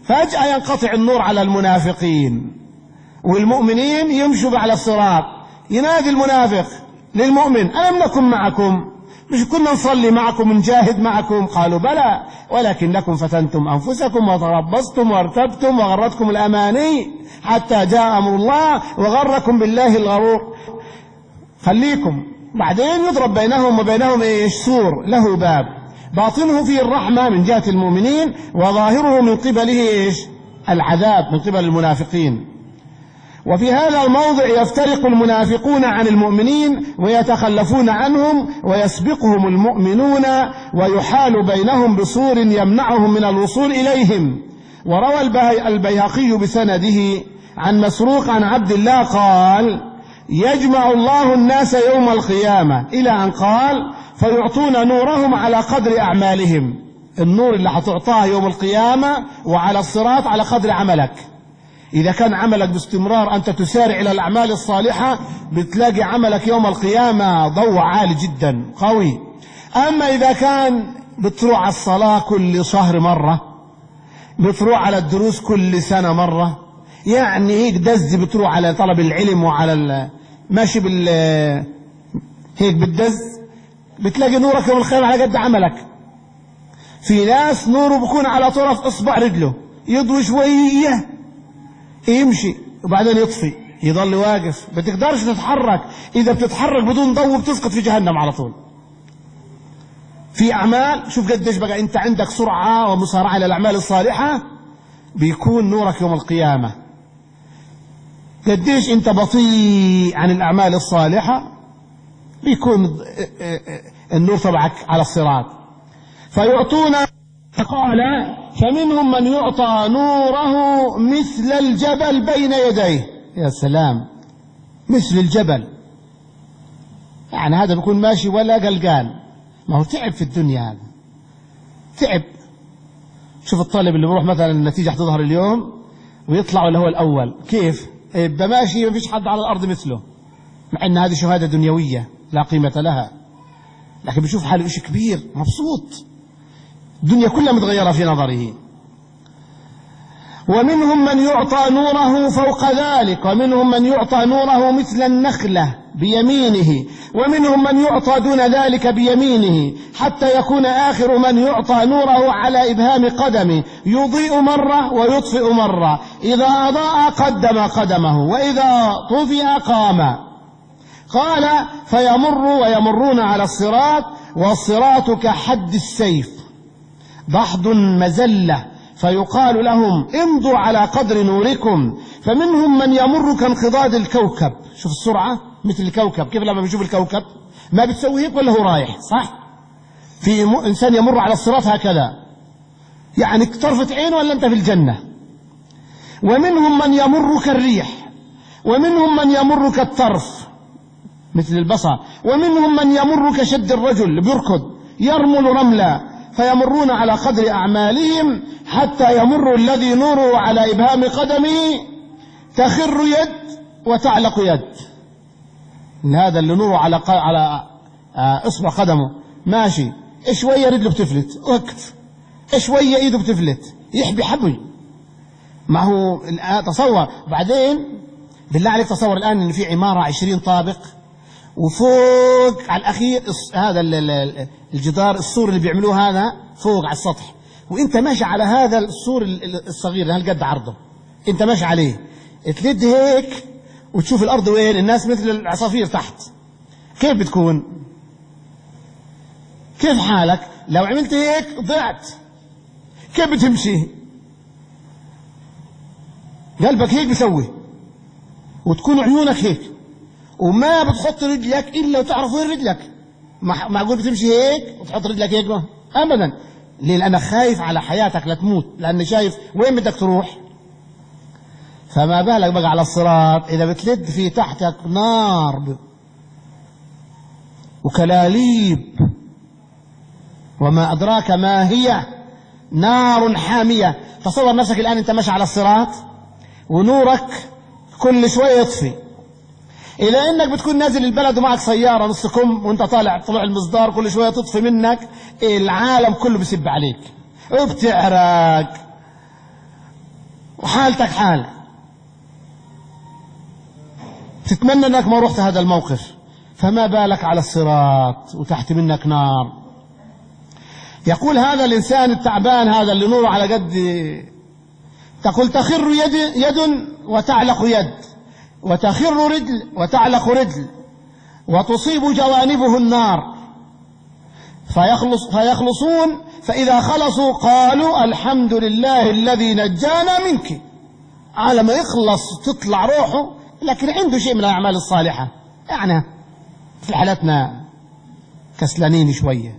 فجأة ينقطع النور على المنافقين، والمؤمنين يمشوا على الصراط. ينادي المنافق للمؤمن: ألم نكن معكم؟ مش كنا نصلي معكم ونجاهد معكم؟ قالوا: بلى، ولكنكم فتنتم أنفسكم وتربصتم وارتبتم وغرتكم الأماني حتى جاء أمر الله وغركم بالله الغرور. خليكم. بعدين يضرب بينهم وبينهم إيش؟ سور له باب باطنه فيه الرحمة من جهة المؤمنين، وظاهره من قبله إيش؟ العذاب من قبل المنافقين. وفي هذا الموضع يفترق المنافقون عن المؤمنين ويتخلفون عنهم، ويسبقهم المؤمنون ويحال بينهم بسور يمنعهم من الوصول إليهم. وروى البيهقي بسنده عن مسروق عن عبد الله قال: يجمع الله الناس يوم القيامة، إلى أن قال: فيعطون نورهم على قدر أعمالهم. النور اللي هتعطاه يوم القيامة وعلى الصراط على قدر عملك. إذا كان عملك باستمرار أنت تسارع إلى الأعمال الصالحة، بتلاقي عملك يوم القيامة ضوء عالي جدا قوي. أما إذا كان بتروح على الصلاة كل شهر مرة، بتروح على الدروس كل سنة مرة، يعني هيك دز بتروح على طلب العلم وعلى ماشي بال هيك بتدز، بتلاقي نورك يوم القيامة على قد عملك. في ناس نوره بيكون على طرف إصبع رجله، يضوي شوية يمشي وبعدين يطفي، يضل واقف، بتقدرش تتحرك. إذا بتتحرك بدون ضوء بتسقط في جهنم على طول. في أعمال، شوف قديش بقى أنت عندك سرعة ومسارعة إلى الأعمال الصالحة، بيكون نورك يوم القيامة. قديش أنت بطيء عن الأعمال الصالحة، بيكون النور تبعك على الصراط. فيعطون، قال: فمنهم من يعطى نوره مثل الجبل بين يديه. يا سلام، مثل الجبل، يعني هذا بيكون ماشي ولا قلقان، ما هو تعب في الدنيا، هذا تعب. شوف الطالب اللي بيروح مثلا النتيجة هتظهر اليوم ويطلع ولا هو الأول، كيف يبقى ماشي ما فيش حد على الأرض مثله، مع أن هذه شهادة دنيوية لا قيمة لها، لكن بيشوف حاله إشي كبير، مبسوط، الدنيا كلها متغيرة في نظره. ومنهم من يعطى نوره فوق ذلك، ومنهم من يعطى نوره مثل النخلة بيمينه، ومنهم من يعطى دون ذلك بيمينه، حتى يكون آخر من يعطى نوره على إبهام قدمه، يضيء مرة ويطفئ مرة، إذا أضاء قدم قدمه وإذا طفئ قام. قال: فيمر ويمرون على الصراط، والصراط كحد السيف ضحض مزلة، فيقال لهم: امضوا على قدر نوركم. فمنهم من يمر كانقضاض الكوكب. شوف السرعة مثل الكوكب، كيف لما بيشوف الكوكب ما بتسوي هيك ولا هو رايح، صح؟ في إنسان يمر على الصراط هكذا، يعني طرفة عين ولا أنت في الجنة. ومنهم من يمر كالريح، ومنهم من يمر كالطرف مثل البصر، ومنهم من يمر كشد الرجل بيركض يرمل رملا، فيمرون على قدر أعمالهم، حتى يمر الذي نوره على إبهام قدمه تخر يد وتعلق يد. هذا اللي نوره على ق... على إصبع قدمه ماشي، شوية رجله بتفلت، وقت شوية إيده بتفلت، يحبي حبي. ما هو تصور بعدين، بالله عليك تصور الآن إن في عمارة عشرين طابق، وفوق على الأخير هذا الجدار السور اللي بيعملوه هذا فوق على السطح، وانت ماشي على هذا السور الصغير هالقد عرضه، انت ماشي عليه، تلد هيك وتشوف الأرض وين، الناس مثل العصافير تحت، كيف بتكون؟ كيف حالك؟ لو عملت هيك ضعت، كيف بتمشي؟ قلبك هيك بيسوي، وتكون عيونك هيك، وما بتحط رجلك إلا وتعرف وين رجلك. معقول بتمشي هيك وتحط رجلك هيك؟ أبدا. ليه؟ لأنك خايف على حياتك لا تموت، لأن شايف وين بدك تروح. فما بالك بقى على الصراط إذا بتلد في تحتك نار وكلاليب، وما أدراك ما هي، نار حامية. تصور نفسك الآن أنت ماشي على الصراط ونورك كل شوية يطفي. إذا إنك بتكون نازل البلد ومعك سيارة نص كم وانت طالع طلع المصدار كل شوية تطفي منك، العالم كله بيسب عليك وبتعرق وحالتك حال، تتمنى أنك ما رحت هذا الموقف، فما بالك على الصراط وتحت منك نار. يقول هذا الإنسان التعبان هذا اللي نوره على قد، تقول تخر يد, يد وتعلق يد، وتخر رجل وتعلق رجل، وتصيب جوانبه النار، فيخلص فيخلصون، فإذا خلصوا قالوا الحمد لله الذي نجانا منك. على ما يخلص تطلع روحه، لكن عنده شيء من الأعمال الصالحة، يعني في حالتنا كسلانين شوية.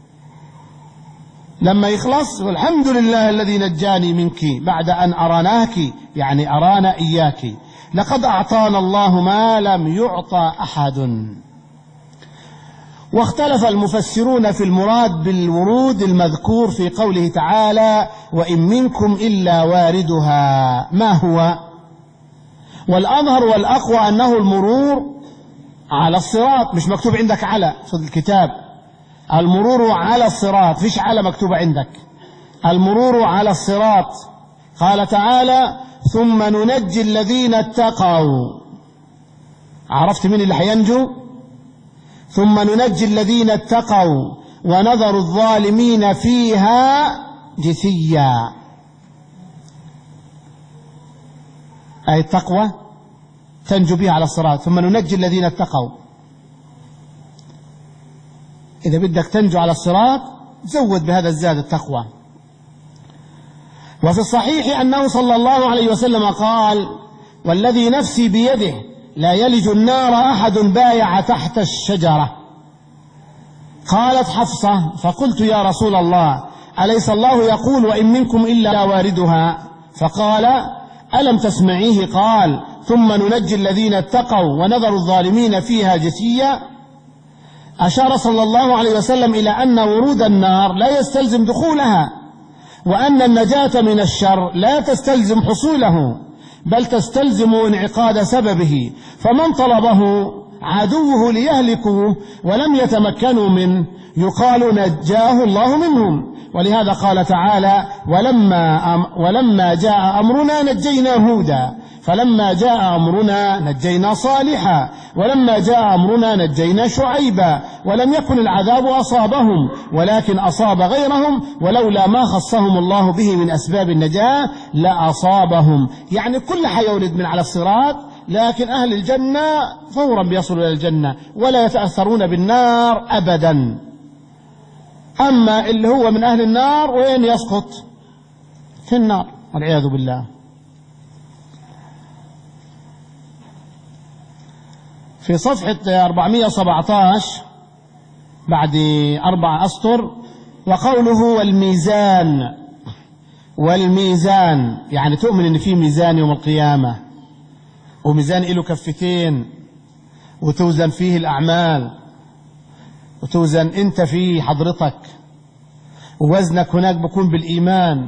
لما يخلص والحمد لله الذي نجاني منك بعد أن أراناك، يعني أرانا إياك، لقد أعطانا الله ما لم يعطى أحد. واختلف المفسرون في المراد بالورود المذكور في قوله تعالى وإن منكم إلا واردها ما هو. والأظهر والأقوى أنه المرور على الصراط، مش مكتوب عندك على في الكتاب، المرور على الصراط، فيش على مكتوبة عندك، المرور على الصراط. قال تعالى ثم ننجي الذين اتقوا، عرفت مين اللي حينجو؟ ثم ننجي الذين اتقوا ونذر الظالمين فيها جثيا. أي التقوى تنجو بها على الصراط، ثم ننجي الذين اتقوا. إذا بدك تنجو على الصراط زود بهذا الزاد التقوى. وفي الصحيح أنه صلى الله عليه وسلم قال والذي نفسي بيده لا يلج النار أحد بايع تحت الشجرة. قالت حفصة فقلت يا رسول الله أليس الله يقول وإن منكم إلا واردها؟ فقال ألم تسمعيه قال ثم ننجي الذين اتقوا ونذر الظالمين فيها جثيا. أشار صلى الله عليه وسلم إلى أن ورود النار لا يستلزم دخولها، وأن النجاة من الشر لا تستلزم حصوله، بل تستلزم انعقاد سببه، فمن طلبه عدوه ليهلكه ولم يتمكنوا منه يقال نجاه الله منهم. ولهذا قال تعالى ولما, أم ولما جاء أمرنا نجينا هودا، فلما جاء أمرنا نجينا صالحا، ولما جاء أمرنا نجينا شعيبا، ولم يكن العذاب أصابهم ولكن أصاب غيرهم، ولولا ما خصهم الله به من أسباب النجاة لأصابهم. يعني كل حيولد من على الصراط، لكن أهل الجنة فورا بيصلوا إلى الجنة ولا يتأثرون بالنار أبدا. أما اللي هو من أهل النار وين يسقط؟ في النار والعياذ بالله. في صفحة أربعمائة وسبعة عشر بعد أربع أسطر وقوله والميزان. والميزان يعني تؤمن أن في ميزان يوم القيامة، وميزان له كفتين وتوزن فيه الأعمال، وتوزن أنت فيه حضرتك، ووزنك هناك بكون بالإيمان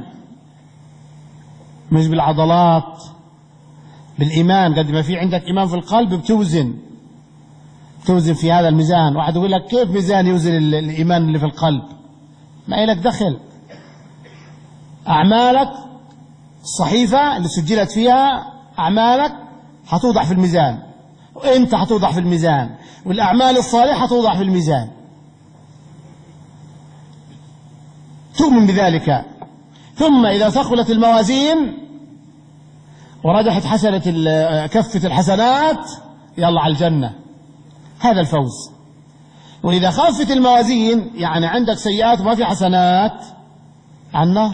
مش بالعضلات، بالإيمان. قد ما في عندك إيمان في القلب بتوزن توزن في هذا الميزان. واحد يقول لك كيف ميزان يوزن الإيمان اللي في القلب؟ ما إلك دخل. أعمالك الصحيفة اللي سجلت فيها أعمالك هتوضع في الميزان، وأنت هتوضع في الميزان، والأعمال الصالحة هتوضع في الميزان. تؤمن بذلك. ثم إذا ثقلت الموازين ورجحت حسنة كفة الحسنات يلا على الجنة، هذا الفوز. وإذا خفت الموازين يعني عندك سيئات وما في حسنات، على النار.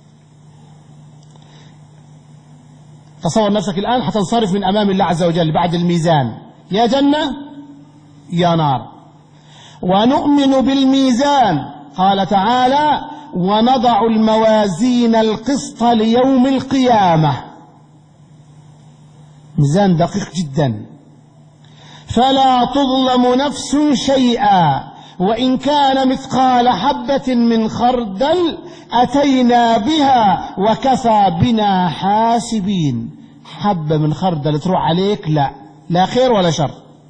تصور نفسك الآن حتنصرف من أمام الله عز وجل بعد الميزان، يا جنة يا نار. ونؤمن بالميزان، قال تعالى ونضع الموازين القسط ليوم القيامة، ميزان دقيق جدا، فلا تظلم نفس شيئا وإن كان مثقال حبة من خردل أتينا بها وكفى بنا حاسبين. حبة من خردل تروح عليك، لا لا خير ولا شر،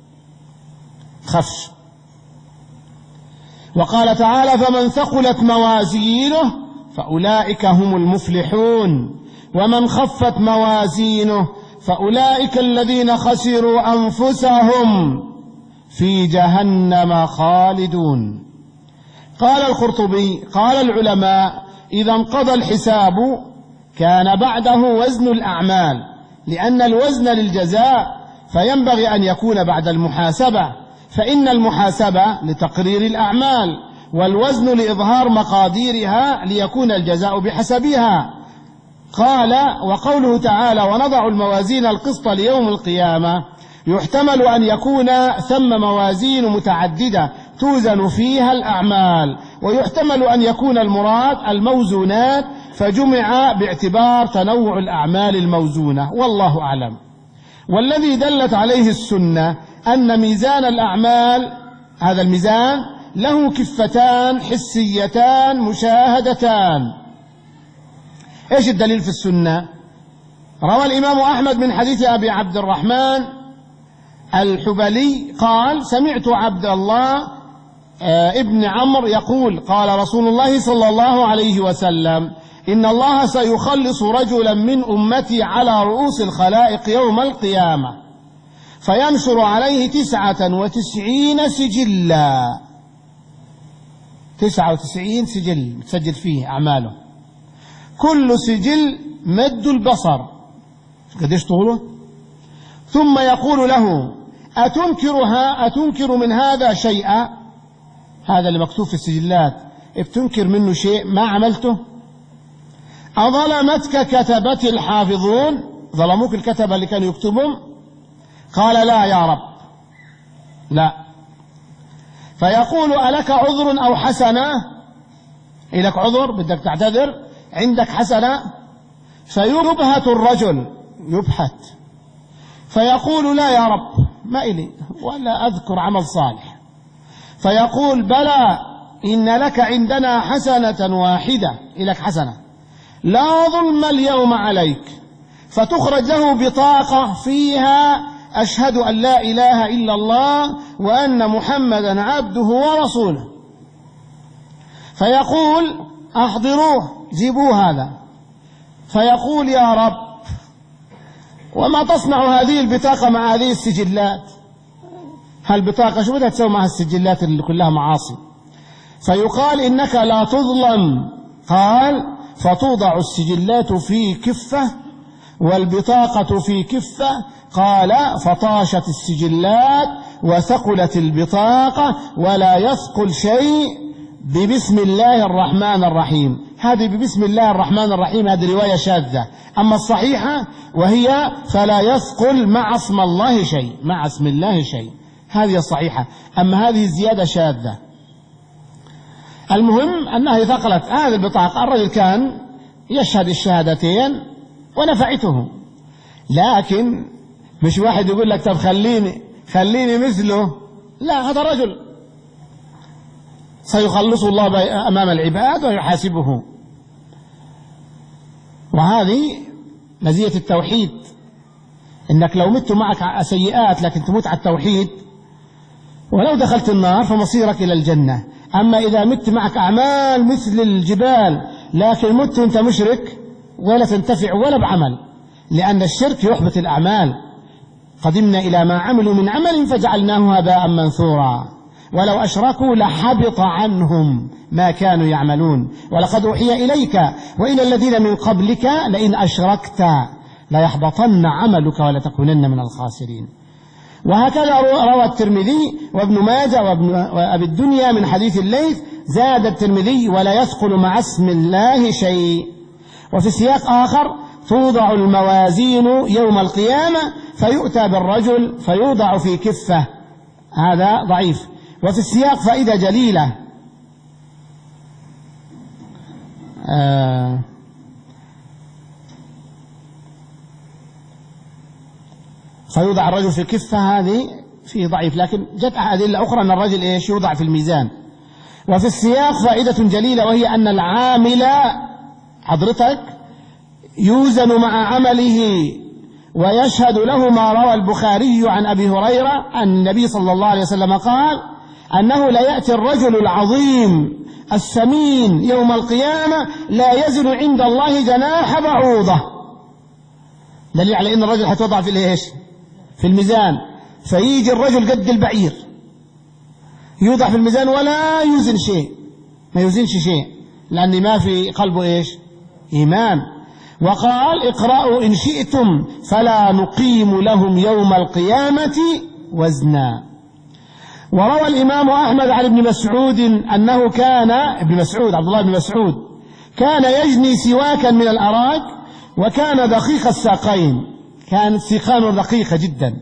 خفش. وقال تعالى فمن ثقلت موازينه فأولئك هم المفلحون، ومن خفت موازينه فأولئك الذين خسروا أنفسهم في جهنم خالدون. قال القرطبي: قال العلماء: إذا انقضى الحساب كان بعده وزن الأعمال، لأن الوزن للجزاء فينبغي أن يكون بعد المحاسبة، فإن المحاسبة لتقرير الأعمال، والوزن لإظهار مقاديرها ليكون الجزاء بحسبها. قال: وقوله تعالى: ونضع الموازين القسط ليوم القيامة، يحتمل أن يكون ثم موازين متعددة توزن فيها الأعمال، ويحتمل أن يكون المراد الموزونات فجمع باعتبار تنوع الأعمال الموزونة، والله أعلم. والذي دلت عليه السنة أن ميزان الأعمال، هذا الميزان له كفتان حسيتان مشاهدتان. إيش الدليل في السنة؟ روى الإمام أحمد من حديث أبي عبد الرحمن الحبلي قال: سمعت عبد الله ابن عمرو يقول: قال رسول الله صلى الله عليه وسلم: إن الله سيخلص رجلا من أمتي على رؤوس الخلائق يوم القيامة، فينشر عليه تسعة وتسعين سجلا، تسعة وتسعين سجل تسجل فيه أعماله، كل سجل مد البصر، قديش طوله؟ ثم يقول له: أتنكرها أتنكر من هذا شيئا؟ هذا اللي مكتوب في السجلات بتنكر منه شيء ما عملته؟ أظلمتك كتبت الحافظون؟ ظلموك الكتبة اللي كانوا يكتبون؟ قال: لا يا رب، لا. فيقول: ألك عذر أو حسنة؟ إلك عذر بدك تعتذر؟ عندك حسنة؟ فيبهت الرجل، يبحث، فيقول: لا يا رب، ما إلي ولا أذكر عمل صالح. فيقول: بلى، إن لك عندنا حسنة واحدة، إلك حسنة، لا ظلم اليوم عليك. فتخرج له بطاقة فيها: أشهد أن لا إله إلا الله وأن محمدا عبده ورسوله. فيقول: أحضروه، جيبوا هذا. فيقول: يا رب، وما تصنع هذه البطاقة مع هذه السجلات؟ هالبطاقة شو بدها تسوي مع السجلات اللي كلها معاصي؟ فيقال: إنك لا تظلم. قال: فتوضع السجلات في كفة والبطاقة في كفة. قال: فطاشت السجلات وثقلت البطاقة، ولا يثقل شيء ببسم الله الرحمن الرحيم. هذه ببسم الله الرحمن الرحيم هذه رواية شاذة، أما الصحيحة وهي: فلا يثقل مع اسم الله شيء، مع اسم الله شيء، هذه الصحيحة، أما هذه الزيادة شاذة. المهم أنها ثقلت هذه البطاقة. الرجل كان يشهد الشهادتين ونفعته، لكن مش واحد يقول لك: طب خليني خليني مثله. لا، هذا رجل سيخلصه الله أمام العباد ويحاسبه. وهذه مزية التوحيد، إنك لو مت معك سيئات لكن تموت على التوحيد، ولو دخلت النار فمصيرك إلى الجنة. أما إذا مت معك أعمال مثل الجبال لكن مت أنت مشرك، ولا تنتفع ولا بعمل، لأن الشرك يحبط الأعمال. قدمنا إلى ما عملوا من عمل فجعلناه هباء منثورا، ولو أشركوا لحبط عنهم ما كانوا يعملون. ولقد أوحي إليك وإلى الذين من قبلك لئن أشركت ليحبطن عملك ولتكونن من الخاسرين. وهكذا روى الترمذي وابن ماجه وأبي الدنيا من حديث الليث: زاد الترمذي: ولا يثقل مع اسم الله شيء. وفي سياق آخر: توضع الموازين يوم القيامة فيؤتى بالرجل فيوضع في كفة، هذا ضعيف. وفي السياق فائدة جليلة، آه فيوضع الرجل في كفة، هذه فيه ضعيف، لكن جت أدلة أخرى أن الرجل إيش يوضع في الميزان. وفي السياق فائدة جليلة، وهي أن العامل حضرتك يوزن مع عمله ويشهد له ما روى البخاري عن أبي هريرة أن النبي صلى الله عليه وسلم قال: أنه لا يأتي الرجل العظيم السمين يوم القيامة لا يزن عند الله جناح بعوضة، دليل على أن الرجل حتوضع في الإيش؟ في الميزان. فيجي الرجل قد البعير يوضع في الميزان ولا يوزن شيء، ما يوزنش شيء، لأن ما في قلبه إيش؟ إيمان. وقال اقرأوا إن شئتم فلا نقيم لهم يوم القيامة وزنا. وروى الإمام أحمد عن ابن مسعود أنه كان ابن مسعود عبد الله بن مسعود كان يجني سواكا من الأراك، وكان دقيق الساقين، كانت ساقانه دقيقة جدا،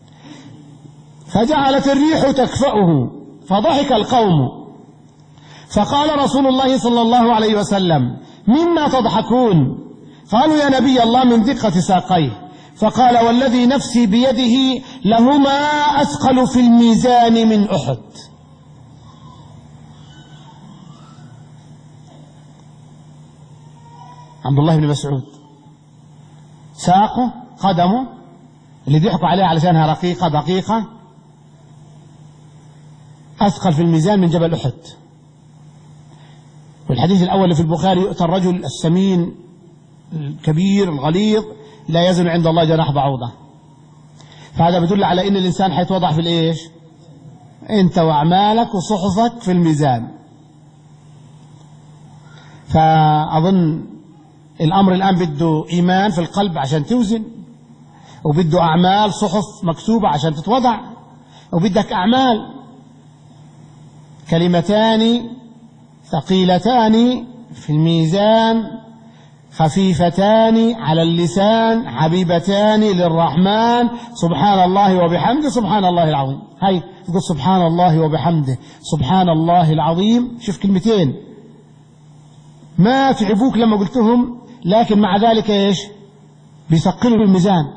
فجعلت الريح تكفأه فضحك القوم، فقال رسول الله صلى الله عليه وسلم مما تضحكون؟ قالوا يا نبي الله من دقة ساقيه. فقال والذي نفسي بيده لهما أثقل في الميزان من أحد. عبد الله بن مسعود ساقه قدمه اللي ضحكوا عليها علشانها رقيقة دقيقة أثقل في الميزان من جبل أحد. والحديث الأول في البخاري يؤتى الرجل السمين الكبير الغليظ لا يزن عند الله جناح بعوضة. فهذا بدل على أن الإنسان حيتوضع في الإيش؟ أنت وأعمالك وصحفك في الميزان. فأظن الأمر الآن بده إيمان في القلب عشان توزن، وبده أعمال صحف مكتوبة عشان تتوضع، وبدك أعمال كلمتان ثقيلتان في الميزان خفيفتان على اللسان حبيبتان للرحمن سبحان الله وبحمده سبحان الله العظيم. هاي تقول سبحان الله وبحمده سبحان الله العظيم. شوف كلمتين ما تعبوك لما قلتهم، لكن مع ذلك ايش؟ بيثقلوا الميزان.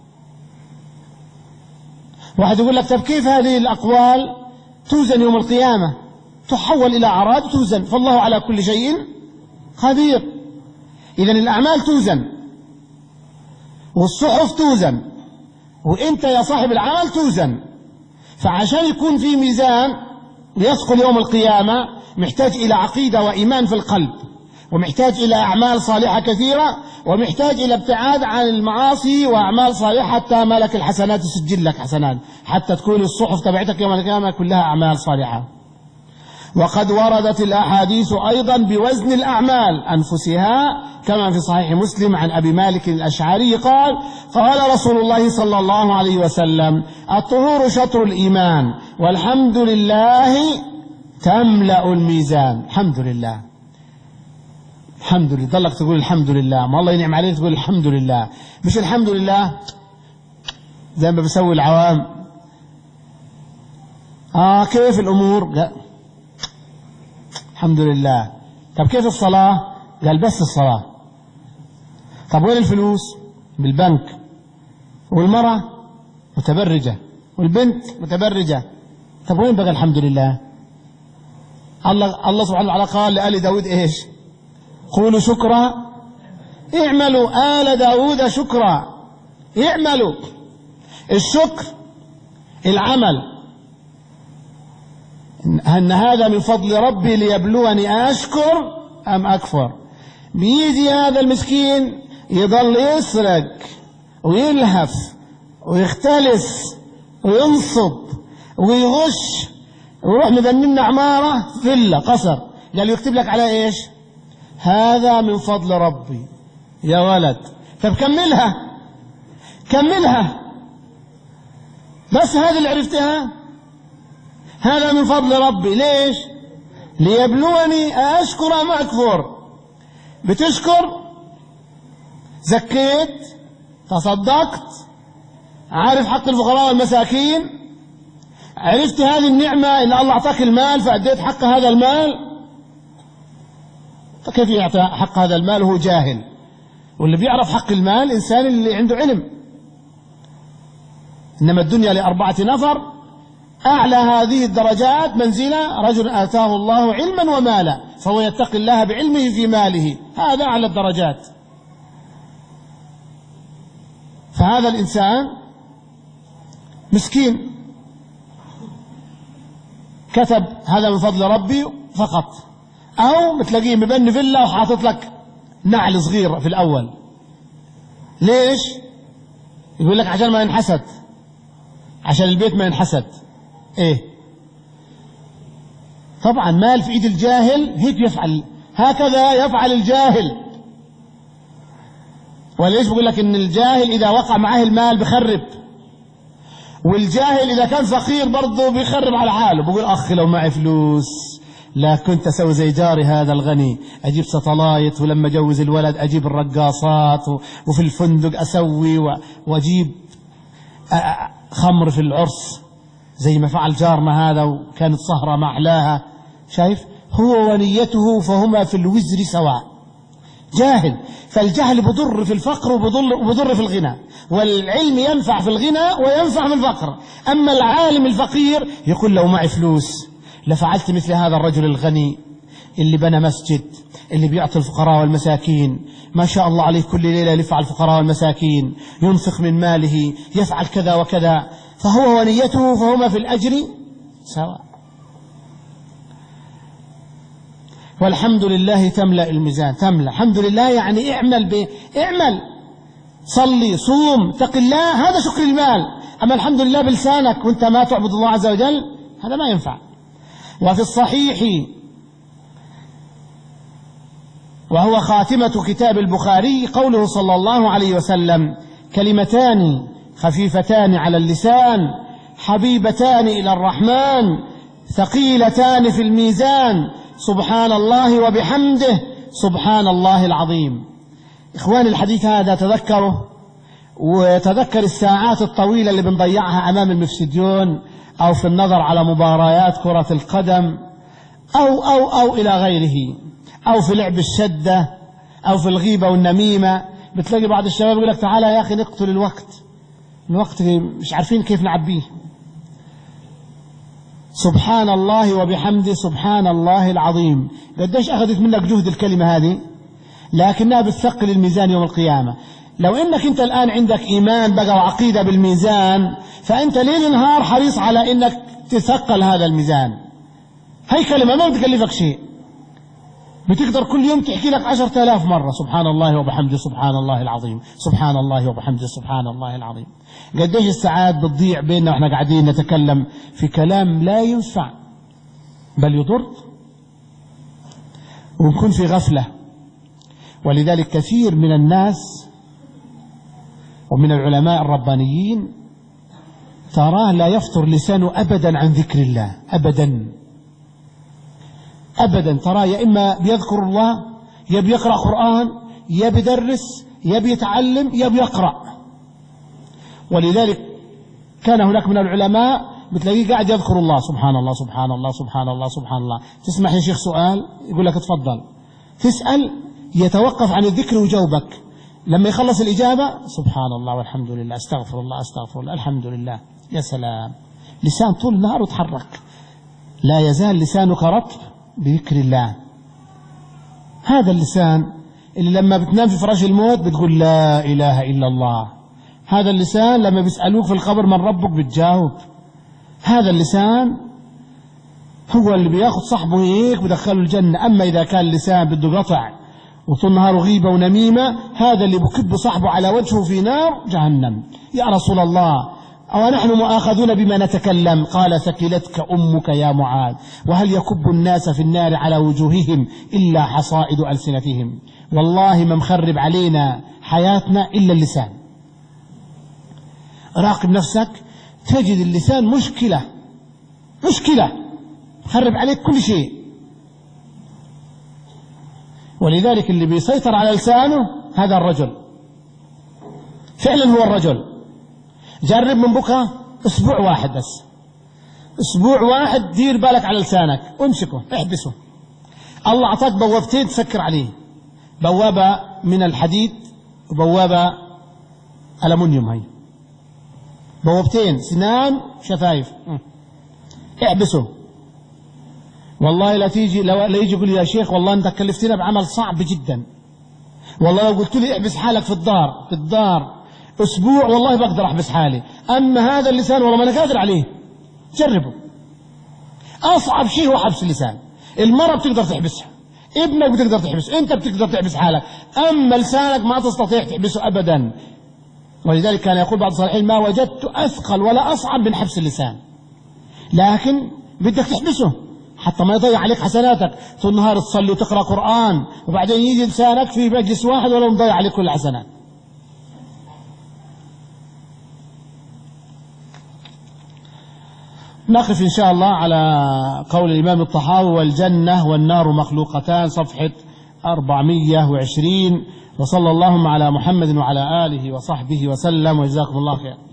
واحد يقول لك طب كيف هذه الأقوال توزن يوم القيامة؟ تحول إلى أعراض توزن، فالله على كل شيء قدير. إذن الأعمال توزن والصحف توزن وإنت يا صاحب العمل توزن. فعشان يكون في ميزان ويثقل يوم القيامة محتاج إلى عقيدة وإيمان في القلب، ومحتاج إلى أعمال صالحة كثيرة، ومحتاج إلى ابتعاد عن المعاصي وأعمال صالحة حتى ملك الحسنات يسجل لك حسنات، حتى تكون الصحف تبعتك يوم القيامة كلها أعمال صالحة. وقد وردت الأحاديث أيضا بوزن الأعمال أنفسها كما في صحيح مسلم عن أبي مالك الأشعري قال قال رسول الله صلى الله عليه وسلم الطهور شطر الإيمان والحمد لله تملأ الميزان. الحمد لله الحمد لله ضلك تقول الحمد لله، ما الله ينعم عليك تقول الحمد لله، مش الحمد لله زي ما بيسوي العوام. آه كيف الأمور؟ لا الحمد لله. طب كيف الصلاة؟ قال بس الصلاة. طب وين الفلوس؟ بالبنك. والمرأة متبرجة والبنت متبرجة. طب وين بقى الحمد لله؟ الله الله سبحانه وتعالى قال لآل داود إيش؟ قولوا شكرا اعملوا آل داود شكرا اعملوا. الشكر العمل، أن هذا من فضل ربي ليبلوني أشكر أم أكفر. بيجي هذا المسكين يضل يسرق ويلهف ويختلس وينصب ويغش ويروح مبنينا عمارة فيلا قصر، قال يكتب لك على إيش؟ هذا من فضل ربي يا ولد. طب كملها كملها بس هذه اللي عرفتها، هذا من فضل ربي. ليش؟ ليبلوني أشكر أم أكفر. بتشكر، زكيت، تصدقت، عارف حق الفقراء والمساكين، عرفت هذه النعمة إن الله أعطاك المال فأديت حق هذا المال. فكيف يعطي حق هذا المال وهو جاهل؟ واللي بيعرف حق المال إنسان اللي عنده علم. إنما الدنيا لأربعة نفر، أعلى هذه الدرجات منزلة رجل آتاه الله علما ومالا فهو يتقي الله بعلمه في ماله، هذا أعلى الدرجات. فهذا الإنسان مسكين كتب هذا من فضل ربي فقط، أو بتلاقيه مبني فيلا وحاطط لك نعل صغير في الأول. ليش؟ يقول لك عشان ما ينحسد، عشان البيت ما ينحسد. إيه؟ طبعا مال في إيد الجاهل هيك يفعل، هكذا يفعل الجاهل. وليش بقول لك إن الجاهل إذا وقع معاه المال بخرب، والجاهل إذا كان فقير برضه بيخرب على حاله. بقول أخي لو معي فلوس لا كنت أسوي زي جاري هذا الغني، أجيب سطلايت، ولما أجوز الولد أجيب الرقاصات، وفي الفندق أسوي وأجيب خمر في العرس زي ما فعل جارنا هذا، وكانت سهرة ما أحلاها. شايف؟ هو ونيته فهما في الوزر سواء. جاهل، فالجهل بضر في الفقر وبضر, وبضر في الغنى، والعلم ينفع في الغنى وينفع في الفقر. أما العالم الفقير يقول لو معي فلوس لفعلت مثل هذا الرجل الغني اللي بنى مسجد، اللي بيعطي الفقراء والمساكين، ما شاء الله عليه كل ليلة يلف على الفقراء والمساكين، ينفق من ماله، يفعل كذا وكذا، فهو ونيته فهما في الأجر سواء. والحمد لله تملأ الميزان. تملأ الحمد لله يعني اعمل ب... اعمل صلي صوم اتق الله، هذا شكر المال. أما الحمد لله بلسانك وانت ما تعبد الله عز وجل هذا ما ينفع. وفي الصحيح وهو خاتمة كتاب البخاري قوله صلى الله عليه وسلم: كلمتان خفيفتان على اللسان حبيبتان إلى الرحمن ثقيلتان في الميزان سبحان الله وبحمده سبحان الله العظيم. إخواني الحديث هذا تذكره، وتذكر الساعات الطويلة اللي بنضيعها أمام المفسديون، أو في النظر على مباريات كرة القدم، أو أو أو إلى غيره، أو في لعب الشدة، أو في الغيبة والنميمة. بتلاقي بعض الشباب يقول لك تعالى يا أخي نقتل الوقت، الوقت مش عارفين كيف نعبيه. سبحان الله وبحمده سبحان الله العظيم. قديش أخذت منك جهد الكلمة هذه، لكنها بتثقل الميزان يوم القيامة. لو إنك أنت الآن عندك إيمان بقى وعقيدة بالميزان، فأنت ليل نهار حريص على إنك تثقل هذا الميزان. هاي كلمة ما بتكلفك شيء، بتقدر كل يوم تحكي لك عشرة آلاف مرة سبحان الله وبحمده سبحان الله العظيم، سبحان الله وبحمده سبحان الله العظيم. قديش الساعات بتضيع بيننا وإحنا قاعدين نتكلم في كلام لا ينفع بل يضر، ونكون في غفلة. ولذلك كثير من الناس ومن العلماء الربانيين تراه لا يفطر لسانه أبدا عن ذكر الله، أبدا أبدا. تراه يا إما بيذكر الله، يا بيقرأ قرآن، يا بيدرس، يا بيتعلم، يا بيقرأ. ولذلك كان هناك من العلماء بتلاقيه قاعد يذكر الله سبحان الله سبحان الله سبحان الله سبحان الله. تسمح يا شيخ سؤال، يقول لك اتفضل. تسأل يتوقف عن الذكر ويجاوبك. لما يخلص الإجابة سبحان الله والحمد لله استغفر الله استغفر الله الحمد لله. يا سلام، لسان طول النهار يتحرك، لا يزال لسانك رطب بذكر الله. هذا اللسان اللي لما بتنام في فراش الموت بتقول لا إله إلا الله. هذا اللسان لما بيسألوك في القبر من ربك بتجاوب. هذا اللسان هو اللي بياخد صاحبه هيك بدخله الجنة. أما إذا كان اللسان بده قطع وطول نهاره غيبة ونميمة، هذا اللي بكب صاحبه على وجهه في نار جهنم. يا رسول الله، أو نحن مؤاخذون بما نتكلم؟ قال ثكلتك أمك يا معاذ، وهل يكب الناس في النار على وجوههم إلا حصائد ألسنتهم. والله ما مخرب علينا حياتنا إلا اللسان. راقب نفسك تجد اللسان مشكلة مشكلة مخرب عليك كل شيء. ولذلك اللي بيسيطر على لسانه هذا الرجل، فعلا هو الرجل. جرب من بكرة اسبوع واحد بس، اسبوع واحد دير بالك على لسانك وامسكه احبسه. الله اعطاك بوابتين تسكر عليه، بوابة من الحديد وبوابة ألمنيوم. هاي بوابتين، سنان شفايف، احبسه. والله لا تيجي لا يجي يقول لي يا شيخ والله انت كلفتنا بعمل صعب جدا، والله لو قلت لي احبس حالك في الدار في الدار اسبوع والله بقدر احبس حالي. اما هذا اللسان والله ما انا قادر عليه. جربه. أصعب شيء هو حبس اللسان. المرأة بتقدر تحبسها، ابنك بتقدر تحبسه، أنت بتقدر تحبس حالك، أما لسانك ما تستطيع تحبسه أبدا. ولذلك كان يقول بعض الصالحين: ما وجدت أثقل ولا أصعب من حبس اللسان. لكن بدك تحبسه حتى ما يضيع عليك حسناتك، طول النهار تصلي وتقرأ قرآن وبعدين يجي لسانك في مجلس واحد ولا مضيع عليك كل الحسنات. نقف إن شاء الله على قول الإمام الطحاوي: والجنة والنار مخلوقتان، صفحة أربعمائة وعشرين. وصلى اللهم على محمد وعلى آله وصحبه وسلم، وجزاكم الله خير.